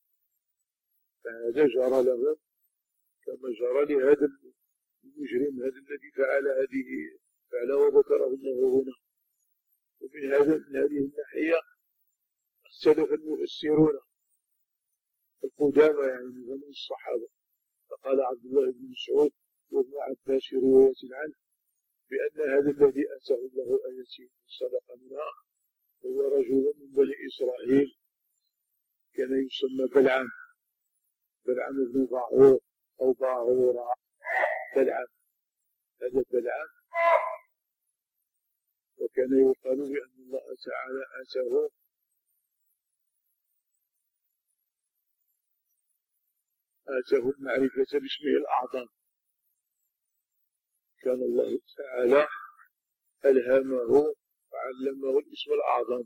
فهذا جرى لهم كما جرى لهذا المجرم هذا الذي فعل هذه فعل وذكره الله هنا. ومن هذا من هذه الناحية اختلف المفسرون القدامى يعني من زمن الصحابة، فقال عبد الله بن مسعود وابن عباس رواية عنه بأن هذا الذي أتاه الله آياته صدق منها هو رجل من بني إسرائيل كان يسمى بلعام، بلعام بن باعور أو باعورا، بلعام، هذا بلعام. وكان يقال بأن الله تعالى آتاه آتاه المعرفة باسمه الأعظم، كان الله تعالى ألهمه وعلمه الاسم الأعظم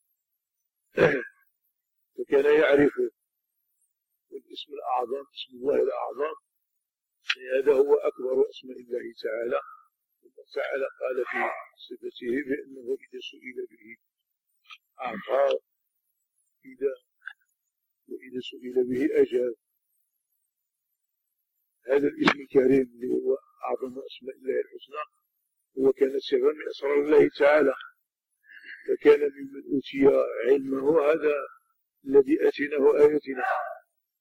فكان يعرفه، والاسم الأعظم اسم الله الأعظم هذا هو أكبر أسماء الله تعالى. الله تعالى قال في صفته بأنه إذا سئل به أعطى إذا وإذا سئل به أجاب. هذا الاسم الكريم اللي هو أعظم أسماء الله الحسنى هو كان سرا من أسرار الله تعالى، فكان ممن أوتي علمه هذا الذي آتيناه آياتنا.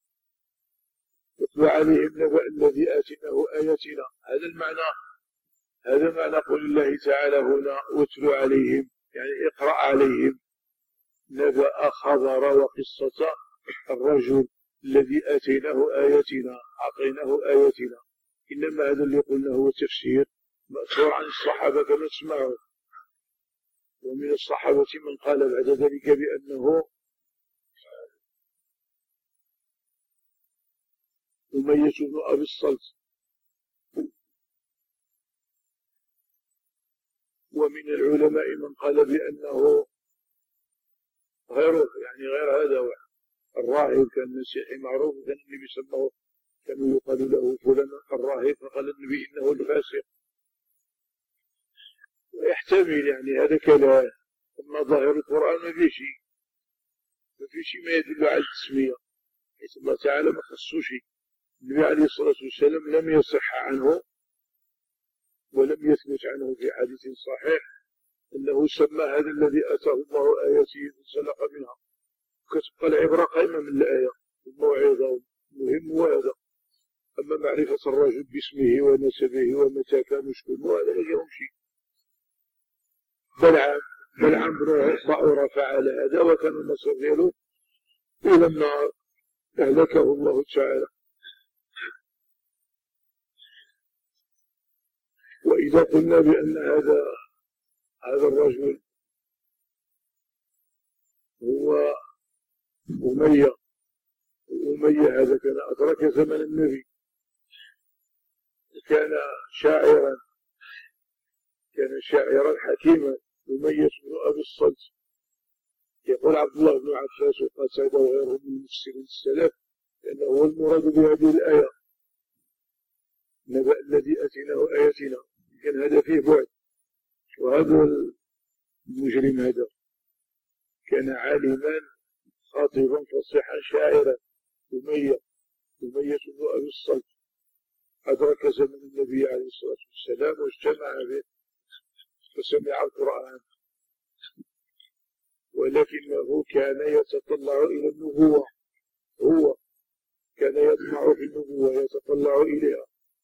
واتلو عليهم نبأ الذي آتيناه آياتنا، هذا المعنى هذا معنى قول الله تعالى هنا واتل عليهم، يعني اقرأ عليهم نبأ خبر وقصة الرجل الذي آتيناه آياتنا أعطيناه آياتنا. إنما هذا اللي قلنا هو تفسير مأثور عن الصحابة كما تسمعون، ومن الصحابة من قال بعد ذلك بأنه أمية بن أبي الصلت، ومن العلماء من قال بأنه غيره، يعني غير هذا واحد الراهب كان مسيحي معروف، كان النبي سماه كانوا يقال له فلان الراهب، فقال النبي إنه الفاسق. ويحتمل يعني هذا كلام، أما ظاهر القرآن ما في شيء ما في شيء ما يدل على التسمية، حيث الله تعالى ما خصوش. النبي عليه الصلاة والسلام لم يصح عنه ولم يثبت عنه في حديث صحيح أنه سمى هذا الذي أتاه الله آياته فانسلخ منها، وكتبقى العبرة قائمة من الآية الموعظة المهم هذا. أما معرفة الرجل باسمه ونسبه ومتى كان شكله هذا لا يهم شيء. بلعام بلعام بن بعورة فعل هذا، وكان المصير دياله إلى النار أهلكه الله تعالى. وإذا قلنا بأن هذا هذا الرجل هو أمية، وأمية هذا كان أدرك زمن النبي، كان شاعرا كان شاعرا حكيما، أمية بن أبي الصلت. يقول عبد الله بن عباس وقتادة وغيرهم من المفسرين السلف لأنه هو المراد بهذه الآية نبأ الذي أتيناه آياتنا، كان هذا فيه بعد. وهذا المجرم هذا كان عالما خاطبا فصيحا شاعرا، أمية أمية بن أبي الصلت، أدرك زمن النبي عليه الصلاة والسلام واجتمع به فسمع القرآن، ولكنه كان يتطلع إلى النبوة، هو كان يطمع في النبوة يتطلع إليها،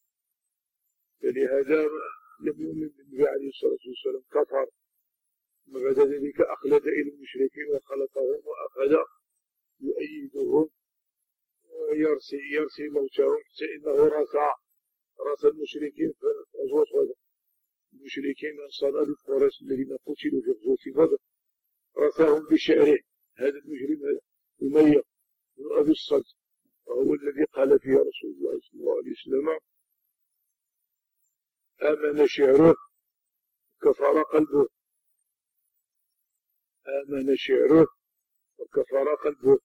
فلهذا لم يؤمن بالنبي عليه الصلاة والسلام، كفر. وبعد ذلك أخلد إلى المشركين وخلطهم وأخذ يؤيدهم ويرسي يرسي موتهم، حتى إنه رسى رسى المشركين في غزوة بدر، المشركين من صناديق قريش الذين قتلوا في غزوة بدر رساهم بشعره. هذا المجرم هذا أمية بن أبي الصلت، وهو الذي قال فيه رسول الله صلى الله عليه وسلم آمن شعره وكفر قلبه، آمن شعره وكفر قلبه.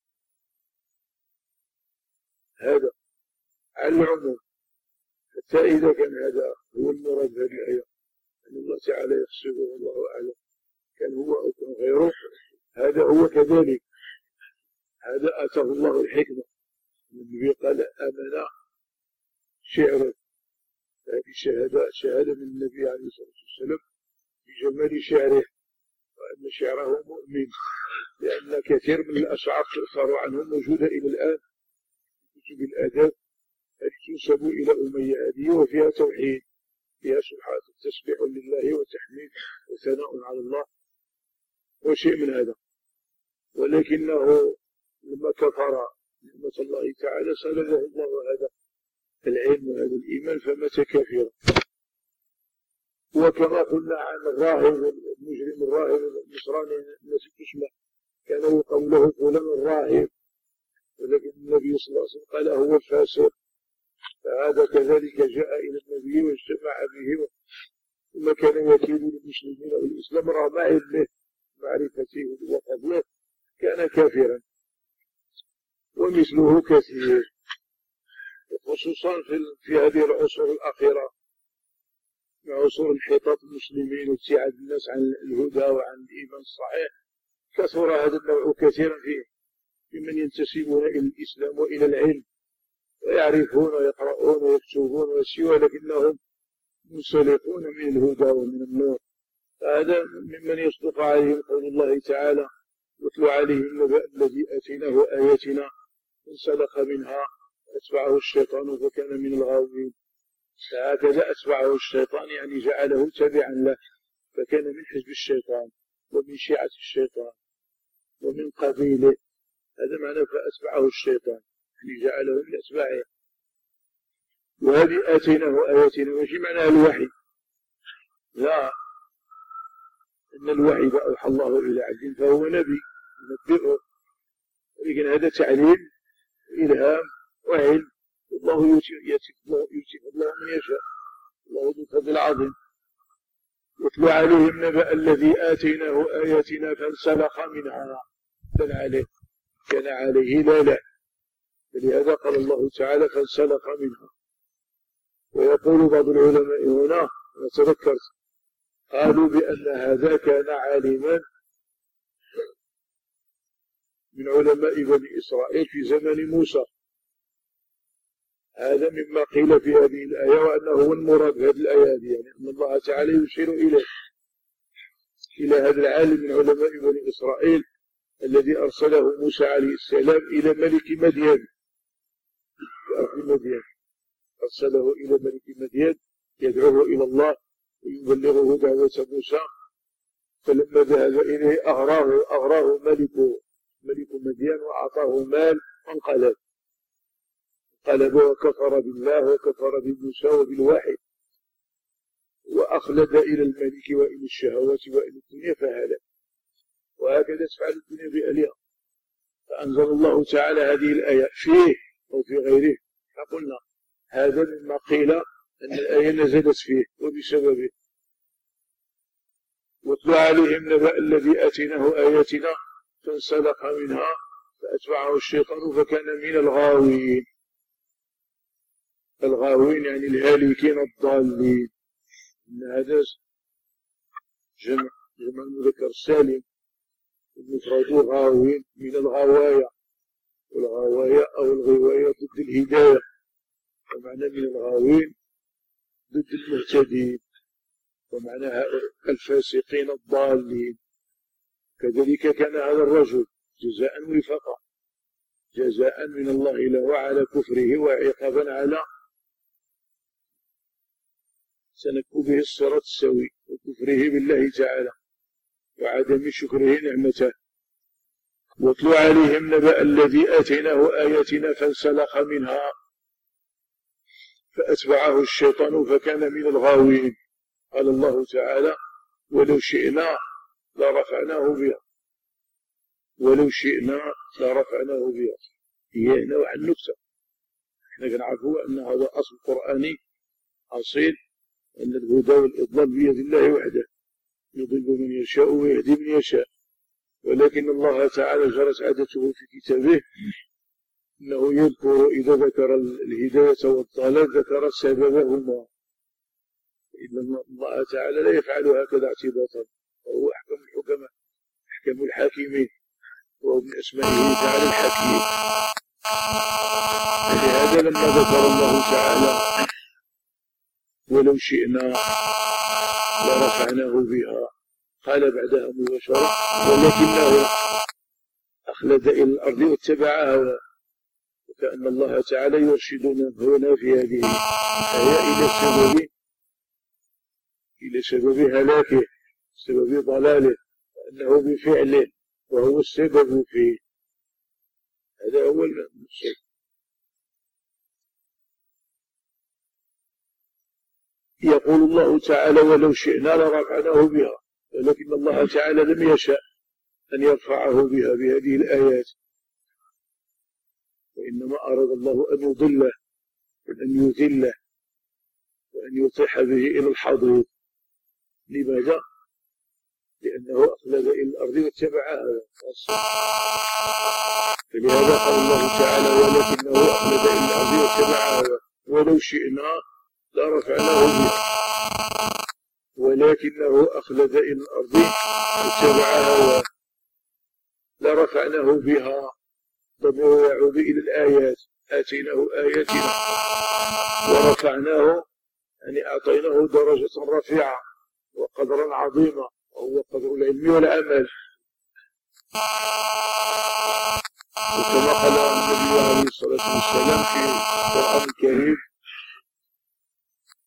هذا على العموم، حتى إذا كان هذا هو المراد هذه الآية أن الله تعالى يحسبه والله أعلم كان هو أو كان غيره، هذا هو كذلك، هذا آتاه الله الحكمة. النبي قال آمن شعره، هذه شهادة شهادة من النبي عليه الصلاة والسلام بجمال شعره وأن شعره مؤمن، لأن كثير من الأشعار تؤثر عنهم موجودة إلى الآن في كتب الآداب التي تنسب إلى أمية هذه، وفيها توحيد، فيها سبحانه تسبيح لله وتحميد وثناء على الله وشيء من هذا. ولكنه لما كفر نعمة الله تعالى سلبه الله هذا العلم وهذا الإيمان فمات كافرا. وكما قلنا عن الراهب المجرم الراهب النصراني الذي تسمى كان يقول له فلان الراهب، ولكن النبي صلى الله عليه وسلم قال هو الفاسق، فهذا كذلك جاء إلى النبي واجتمع به ثم كان يكيد للمسلمين والإسلام رغم علمه معرفته وفضله كان كافرا. ومثله كثير، خصوصا في, في هذه العصور الأخيرة، عصور انحطاط المسلمين وابتعاد الناس عن الهدى وعن الإيمان الصحيح، كثر هذا النوع كثيرا فيه ممن ينتسبون إلى الإسلام وإلى العلم ويعرفون ويقرؤون ويكتبون ويسيرون، لكنهم منسلقون من الهدى ومن النور. هذا ممن يصدق عليهم قول الله تعالى واتل عليهم النبأ الذي آتيناه آياتنا فانسلخ منها فاتبعه الشيطان فكان من الغاوين. فهكذا أتبعه الشيطان، يعني جعله تابعا له، فكان من حزب الشيطان ومن شيعة الشيطان ومن قبيله. هذا معنى فأتبعه الشيطان، يعني جعله من أتباعه. وهذه آتيناه آياتنا، ماشي معناها الوحي، لا، إن الوحي أوحى الله إلى عبد فهو نبي ينبئه، لكن هذا تعليم إلهام وعلم، والله يؤتي الله من يشاء، الله ذو الفضل العظيم. واتل عليهم نبأ الذي آتيناه آياتنا فانسلخ منها، كان عليه كان عليه لا لا، فلهذا قال الله تعالى فانسلخ منها. ويقول بعض العلماء هنا، أنا تذكرت، قالوا بأن هذا كان عالما من علماء بني إسرائيل في زمن موسى. هذا مما قيل في هذه الآية، وأنه هو المراد بهذه الآية، يعني أن الله تعالى يشير إليه إلى هذا العالم من علماء بني إسرائيل الذي أرسله موسى عليه السلام إلى ملك مدين في أرض مدين، أرسله إلى ملك مدين يدعوه إلى الله ويبلغه دعوة موسى. فلما ذهب إليه أغراه أغراه ملك ملك مدين وأعطاه مال وانقلب انقلب وكفر بالله وكفر بموسى وبالوحي، وأخلد إلى الملك وإلى الشهوات وإلى الدنيا فهلك. وهكذا تفعل الدنيا بأهلها. فأنزل الله تعالى هذه الآية فيه أو في غيره. فقلنا هذا مما قيل أن الآية نزلت فيه وبسببه. واتل عليهم نبأ الذي آتيناه آياتنا فانسلخ منها فأتبعه الشيطان فكان من الغاوين. الغاوين يعني الهالكين الضالين. إن هذا جمع جمع المذكر السالم، المفرد غاوين من الغواية، والغواية أو الغواية ضد الهداية، ومعنى من الغاوين ضد المهتدين، ومعنى الفاسقين الضالين. كذلك كان هذا الرجل جزاء وفاقا، جزاء من الله له على كفره وعقابا على سنكون به الصراط السوي وكفره بالله تعالى وعدم شكره نعمته. واتل عليهم نبأ الذي آتيناه آياتنا فانسلخ منها فأتبعه الشيطان فكان من الغاوين. قال الله تعالى ولو شئنا لرفعناه بها، ولو شئنا لرفعناه بها. هي نوع النكتة، احنا كنعرفوا أن هذا أصل قرآني أصيل، أن الهدى والإضلال بيد الله وحده، يضل من يشاء ويهدي من يشاء. ولكن الله تعالى جرت عادته في كتابه أنه يذكر إذا ذكر الهداية والضلال ذكر سببهما، إن الله تعالى لا يفعل هكذا اعتباطا، وهو أحكم الحكماء أحكم الحاكمين، وهو من أسمائه تعالى الحكيم. ولهذا لما ذكر الله تعالى ولو شئنا لرفعناه بها قال بعدها مباشرة ولكنه أخلد إلى الأرض واتبع هواه. وكأن الله تعالى يرشدنا هنا في هذه الآية إلى سبب إلى سبب هلاكه، سبب ضلاله، وأنه بفعله وهو السبب فيه. هذا هو المقصود. يقول الله تعالى ولو شئنا لرفعناه بها، ولكن الله تعالى لم يشأ أن يرفعه بها بهذه الآيات، وإنما أراد الله أن يضله وأن يذله وأن يطيح به إلى الحضيض. لماذا؟ لأنه أخلد إلى الأرض واتبعها، فلهذا قال الله تعالى ولكنه أخلد إلى الأرض واتبعها ولو شئنا لرفعناه بها، ولكنه أخلد إلى الأرض واتبعها لرفعناه بها. ضميره يعود إلى الآيات، آتيناه آياتنا ورفعناه يعني أعطيناه درجة رفيعة وقدرا عظيما، وهو قدر العلم والعمل. وكما قال النبي عليه الصلاة والسلام في القرآن الكريم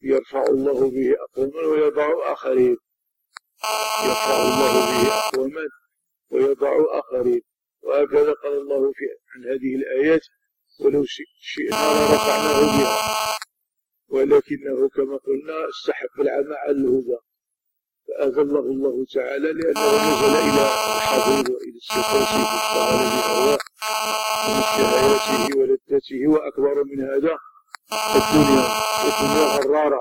يرفع الله به أقواما ويضع آخرين، يرفع الله به أقواما ويضع آخرين. وهكذا قال الله في عن هذه الآيات: ولو شئنا لرفعناه بها ولكنه كما قلنا استحب العمى على الهدى فأذله الله تعالى، لأنه نزل إلى الحضيض وإلى السفاسي فاشتغل بهواه من اشتهاياته ولذته. وأكبر من هذا الدنيا، الدنيا غرارة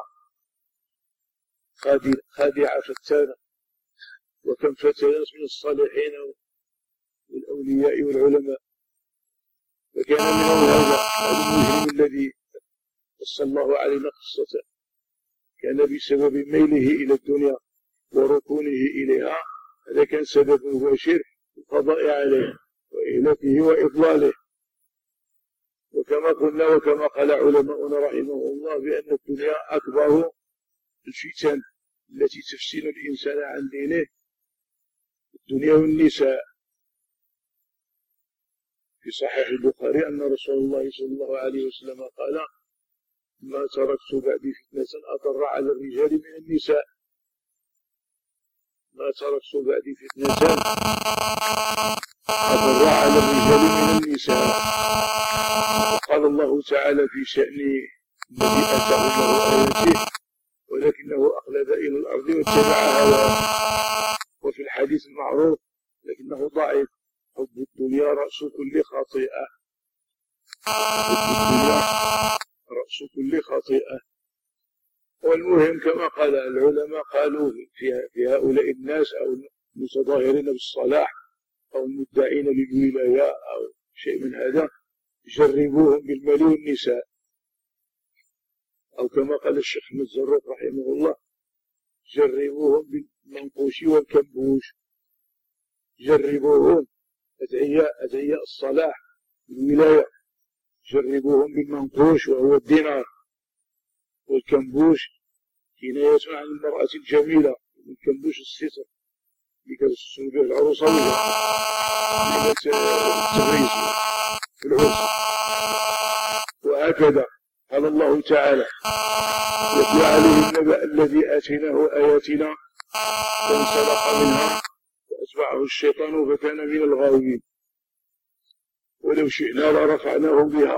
خادعة فتانة، وكم فتنت من الصالحين والأولياء والعلماء. فكان منهم هذا المجرم الذي قص الله علينا قصته، كان بسبب ميله إلى الدنيا وركونه إليها، هذا كان سبب مباشر في القضاء عليه وإهلاكه وإضلاله. وكما قلنا وكما قال علماؤنا رحمه الله بأن الدنيا أكبر الفتن التي تفتن الإنسان عن دينه، الدنيا والنساء. في صحيح البخاري أن رسول الله صلى الله عليه وسلم قال: ما تركت بعدي فتنة أضر على الرجال من النساء. ما تركت بعدي فتنة أضر على الرجال من النساء. وقال الله تعالى في شأن الذي أتاه الله آياته: ولكنه أخلد إلى الأرض واتبع هواه. وفي الحديث المعروف لكنه ضعيف: حب الدنيا رأس كل خطيئة. حب الدنيا رأس كل خطيئة. والمهم كما قال العلماء، قالوا في, في هؤلاء الناس أو المتظاهرين بالصلاح أو المدعين للولاية أو شيء من هذا، جربوهم بالمال والنساء، أو كما قال الشيخ أحمد زروق رحمه الله: جربوهم بالمنقوش والكنبوش. جربوهم أدعياء أدعياء الصلاح الولاية، جربوهم بالمنقوش وهو الدينار، والكنبوش كناية عن المرأة الجميلة، والكنبوش الستر اللي كتستر به العروسة من التغريس في العرس. وهكذا قال الله تعالى: يتلى عليه النبأ الذي آتيناه آياتنا فانسلخ منها فأتبعه الشيطان فكان من الغاوين. ولو شئنا لرفعناه بها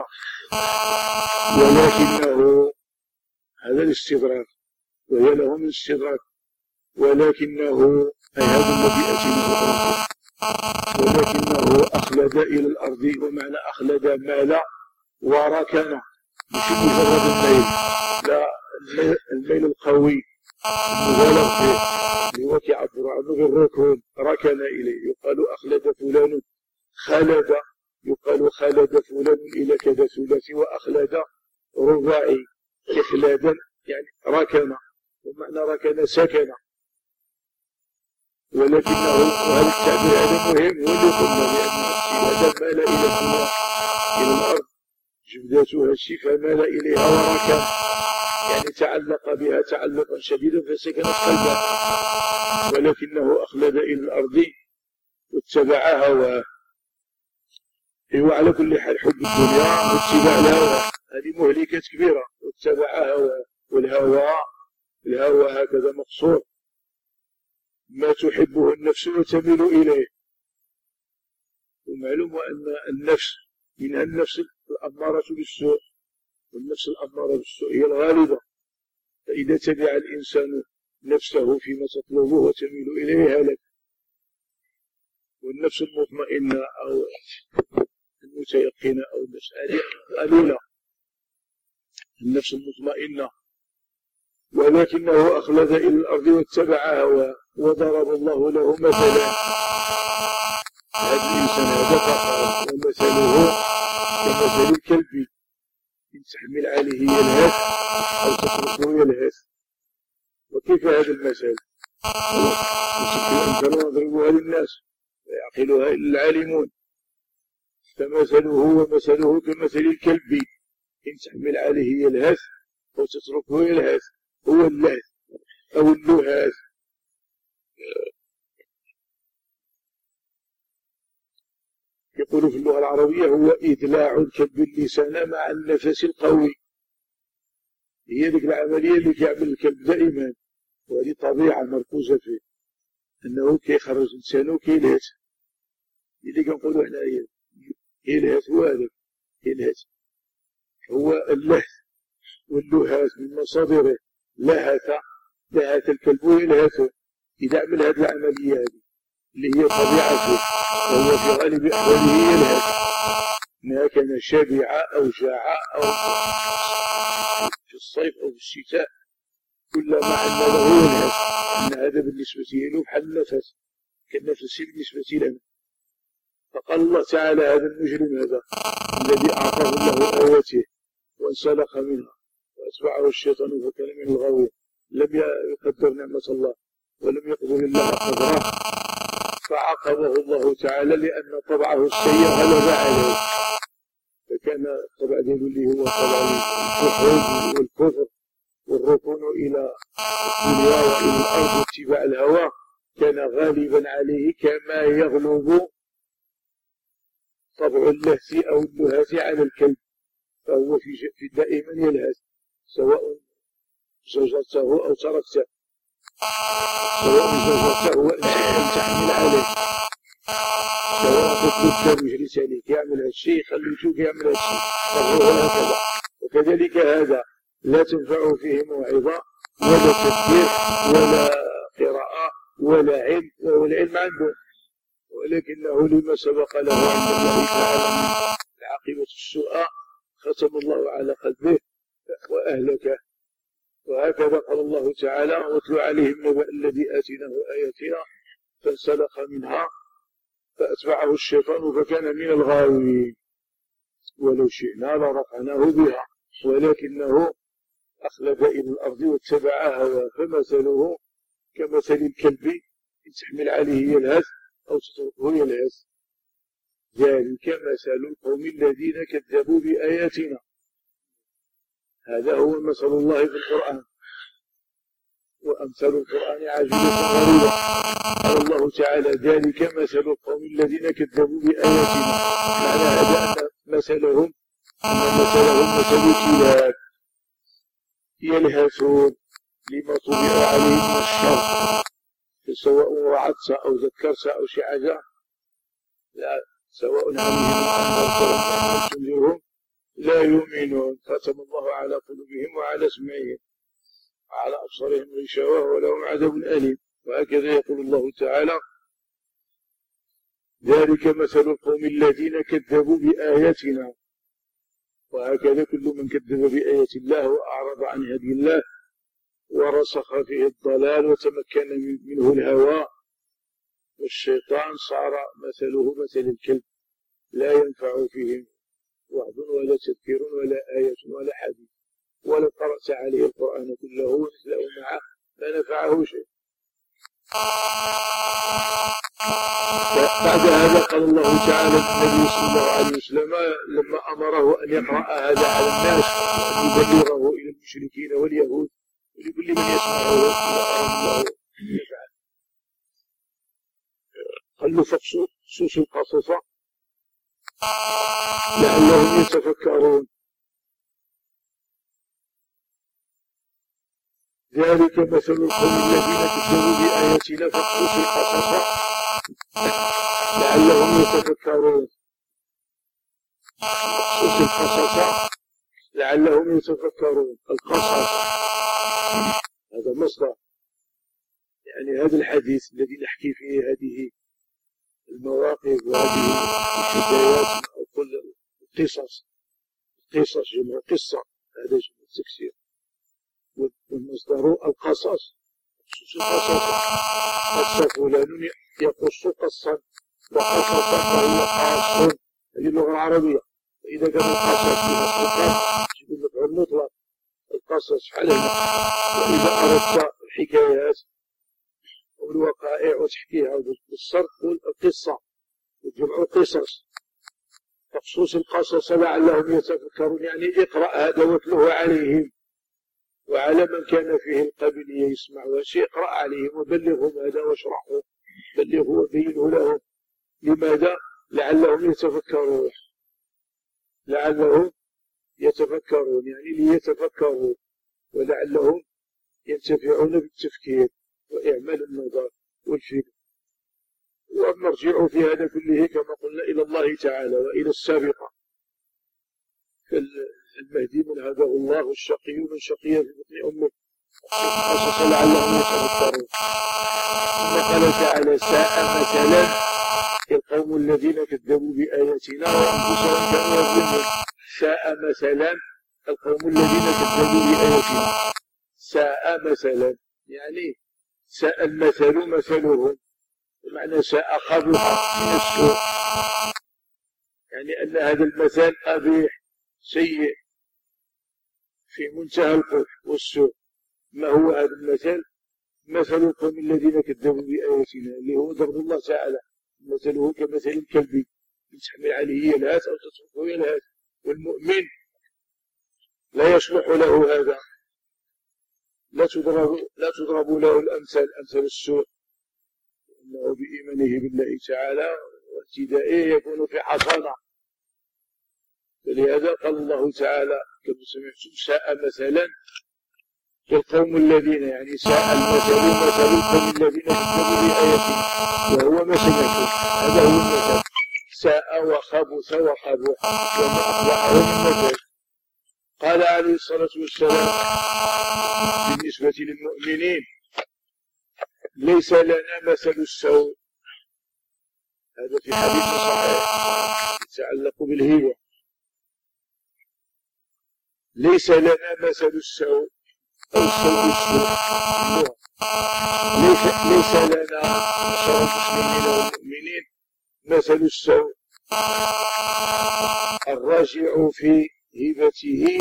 ولكنه، هذا الاستدراك وهي له من استدراك، ولكنه أي هذا الذي أتيناه ولكنه أخلد إلى الأرض. ومعنى أخلد مال وركن، مش مجرد الميل، لا، الميل القوي المبالغ فيه اللي هو كيعبر عنه بالركون، ركن إليه. يقال أخلد فلان، خلد يقال خلد فلان إلى كذا ثلاثي، وأخلد رباعي، إخلادا يعني ركن، ومعنى ركن سكن. ولكنه وهذا التعبير هذا مهم، هو اللي قلنا بأن السيد مال إلى الدنيا إلى الأرض جبدتها الشفا مال إليها وركن، يعني تعلق بها تعلقا شديدا فسكنت قلبه. ولكنه أخلد إلى الأرض واتبع هواه. هو على كل حال حب الدنيا واتباع الهوى هذه مهلكات كبيرة، واتبع هواه. والهوى الهوى هكذا مقصور، ما تحبه النفس وتميل إليه. ومعلوم أن النفس منها النفس الأمارة بالسوء، والنفس الأمارة بالسوء هي الغالبة. فإذا تبع الإنسان نفسه فيما تطلبه وتميل إليه هلك. والنفس المطمئنة أو المتيقنة أو النفس هذه قليلة، النفس المطمئنة. ولكنه أخلد إلى الأرض واتبع هواه. وضرب الله له مثلا، هذا الإنسان هذا فقط، ومثله كمثل الكلب إن تحمل عليه يلهث أو تتركه يلهث. وكيف هذا المثل؟ الأمثال نضربها للناس ويعقلها إلا العالمون. فمثله ومثله كمثل الكلب إن تحمل عليه يلهث أو تتركه يلهث، هو اللهث أو اللهاث. يقول في اللغة العربية: هو إدلاع الكلب اللسان مع النفس القوي. هي ذيك العملية اللي كيعمل الكلب دائما، وهذه طبيعة مركوزة فيه، أنه كيخرج لسانه كيلهث، اللي كنقولوا حنايا يلهث هو هذاك، يلهث هو اللهث واللهاث من مصادره، لهث لهث الكلب يلهث. إذا عمل هذه العملية هذه اللي هي طبيعته، وهو في غالب أحواله يلهث، ما كان شبع أو جاع أو في الصيف أو في الشتاء، كلما عنا له يلهث، أن هذا بالنسبة له بحال النفس كالنفس بالنسبة لنا. فقال الله تعالى هذا المجرم هذا الذي أعطاه الله آياته وانسلخ منها وأتبعه الشيطان فكان من الغاوين، لم يقدر نعمة الله ولم يقدر الله قدره، فعاقبه الله تعالى لأن طبعه السيء غلب عليه، فكان الطبع ديالو اللي هو طبع الجحود والكفر والركون إلى الدنيا وإلى الأرض واتباع الهوى كان غالبا عليه، كما يغلب طبع اللهث أو اللهاث على الكلب، فهو في دائما يلهث سواء زجرته أو تركته، سواء زجرته وإن تحمل عليه، سواء تطلب مجلس عليك يعمل هذا الشيء خليته يعمل هذا الشيء، فهو هكذا. وكذلك هذا لا تنفع فيه موعظة ولا تذكير ولا قراءة ولا علم، والعلم عنده، ولكنه لما سبق له عند الله تعالى من العاقبة السوء ختم الله على قلبه وأهلكه. وهكذا قال الله تعالى واتل عليهم نبأ الذي آتيناه آياتنا فانسلخ منها فأتبعه الشيطان فكان من الغاوين، ولو شئنا لرفعناه بها ولكنه أخلد إلى الأرض واتبع هواه، فمثله كمثل الكلب إن تحمل عليه يلهث أو تتركه يلهث، ذلك مثل القوم الذين كذبوا بآياتنا. هذا هو مثل الله في القرآن، وأمثال القرآن عاجلة غريبة. قال الله تعالى ذلك مثل القوم الذين كذبوا بآياتنا، معنى هذا أن مثلهم أن مثلهم مثل كلاب يلهثون لما طبع عليهم من الشر، سواء وعدت أو ذكرت أو شي حاجة لا سواء عليهم أن تنذرهم لا يؤمنون، ختم الله على قلوبهم وعلى سمعهم وعلى أبصارهم غشاوة ولهم عذاب أليم. وهكذا يقول الله تعالى ذلك مثل القوم الذين كذبوا بآياتنا. وهكذا كل من كذب بآيات الله وأعرض عن هدي الله ورسخ فيه الضلال وتمكن منه الهوى والشيطان صار مثله مثل الكلب لا ينفع فيه وعظ ولا تذكير ولا آية ولا حديث، ولو قرأت عليه القرآن كله ومثله معه لا نفعه شيء. بعد هذا قال الله تعالى للنبي صلى الله عليه وسلم لما أمره أن يقرأ هذا على الناس وأن يبلغه إلى المشركين واليهود ولكل من يسمعه الله يفعل، قال له فاقصص القصص لعلهم يتفكرون. ذلك مثل القوم الذين كذبوا بآياتنا فاقصص القصص لعلهم يتفكرون. فاقصص القصص لعلهم يتفكرون. القصص هذا مصدر، يعني هذا الحديث الذي نحكي فيه هذه المواقف وهذه الحكايات أو كل القصص، القصص جمع قصة، هذا جمع التكسير، والمصدر القصص. القصص قص فلان يقص قصا وقصصا فهو قاص، هذه اللغة العربية. فإذا كان القصص بمصدر يكون مفعول مطلق، القصص حلنا. وإذا أردت الحكايات والوقائع وتحكيها بالصرف قل القصة وجمع قصص. فاقصص القصص لعلهم يتفكرون، يعني اقرأ هذا واتله عليهم وعلى من كان فيه القابلية يسمع وشيء، اقرأ عليهم وبلغهم هذا واشرحه، بلغه وبينه لهم. لماذا؟ لعلهم يتفكرون، لعلهم يتفكرون يعني ليتفكروا ولعلهم ينتفعون بالتفكير وإعمال النظر والفكر. ونرجع في هذا كله كما قلنا إلى الله تعالى وإلى السابقة. فالمهدي من هداه الله، الشقي من شقي في بطن أمه، قصص لعلهم يتذكرون. ثم قال تعالى: ساء مثلا القوم الذين كذبوا بآياتنا وأنفسهم كانوا يظلمون. ساء مثلا القوم الذين كذبوا بآياتنا. ساء مثلا يعني ساء المثل مثلهم، بمعنى ساء خبث من السوء، يعني أن هذا المثل قبيح سيء في منتهى القبح والسوء. ما هو هذا المثل؟ مثل القوم الذين كذبوا بآياتنا، اللي هو ضرب الله تعالى مثله كمثل الكلب إن تحمل عليه يلهث أو تتركه يلهث. والمؤمن لا يصلح له هذا، لا تضرب لا تضرب له الأمثال، أمثال السوء، إنه بإيمانه بالله تعالى واهتدائه يكون في حصانة. فلهذا قال الله تعالى كما سمعتم: ساء مثلا القوم الذين، يعني ساء المثل مثل القوم الذين كذبوا بآياتنا، وهو مثلكم، هذا هو المثل. ساء وخبث وقبح وما أقبحه من مثل. قال عليه الصلاة والسلام بالنسبة للمؤمنين: ليس لنا مثل السوء. هذا في حديث صحيح يتعلق بالهبة. ليس لنا مثل السوء أو السوء السوء. ليس, ليس لنا معشر المسلمين والمؤمنين مثل السوء. الراجع في هبته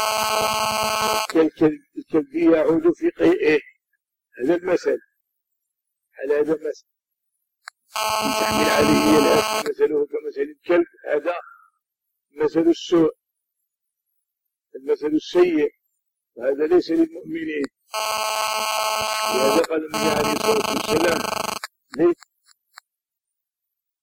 كالكلب يعود في قيئه. هذا المثل، على هذا المثل إن تحمل عليه يلهث مثله كمثل الكلب. هذا مثل السوء، المثل السيء، وهذا ليس للمؤمنين. لهذا قال النبي عليه الصلاة والسلام: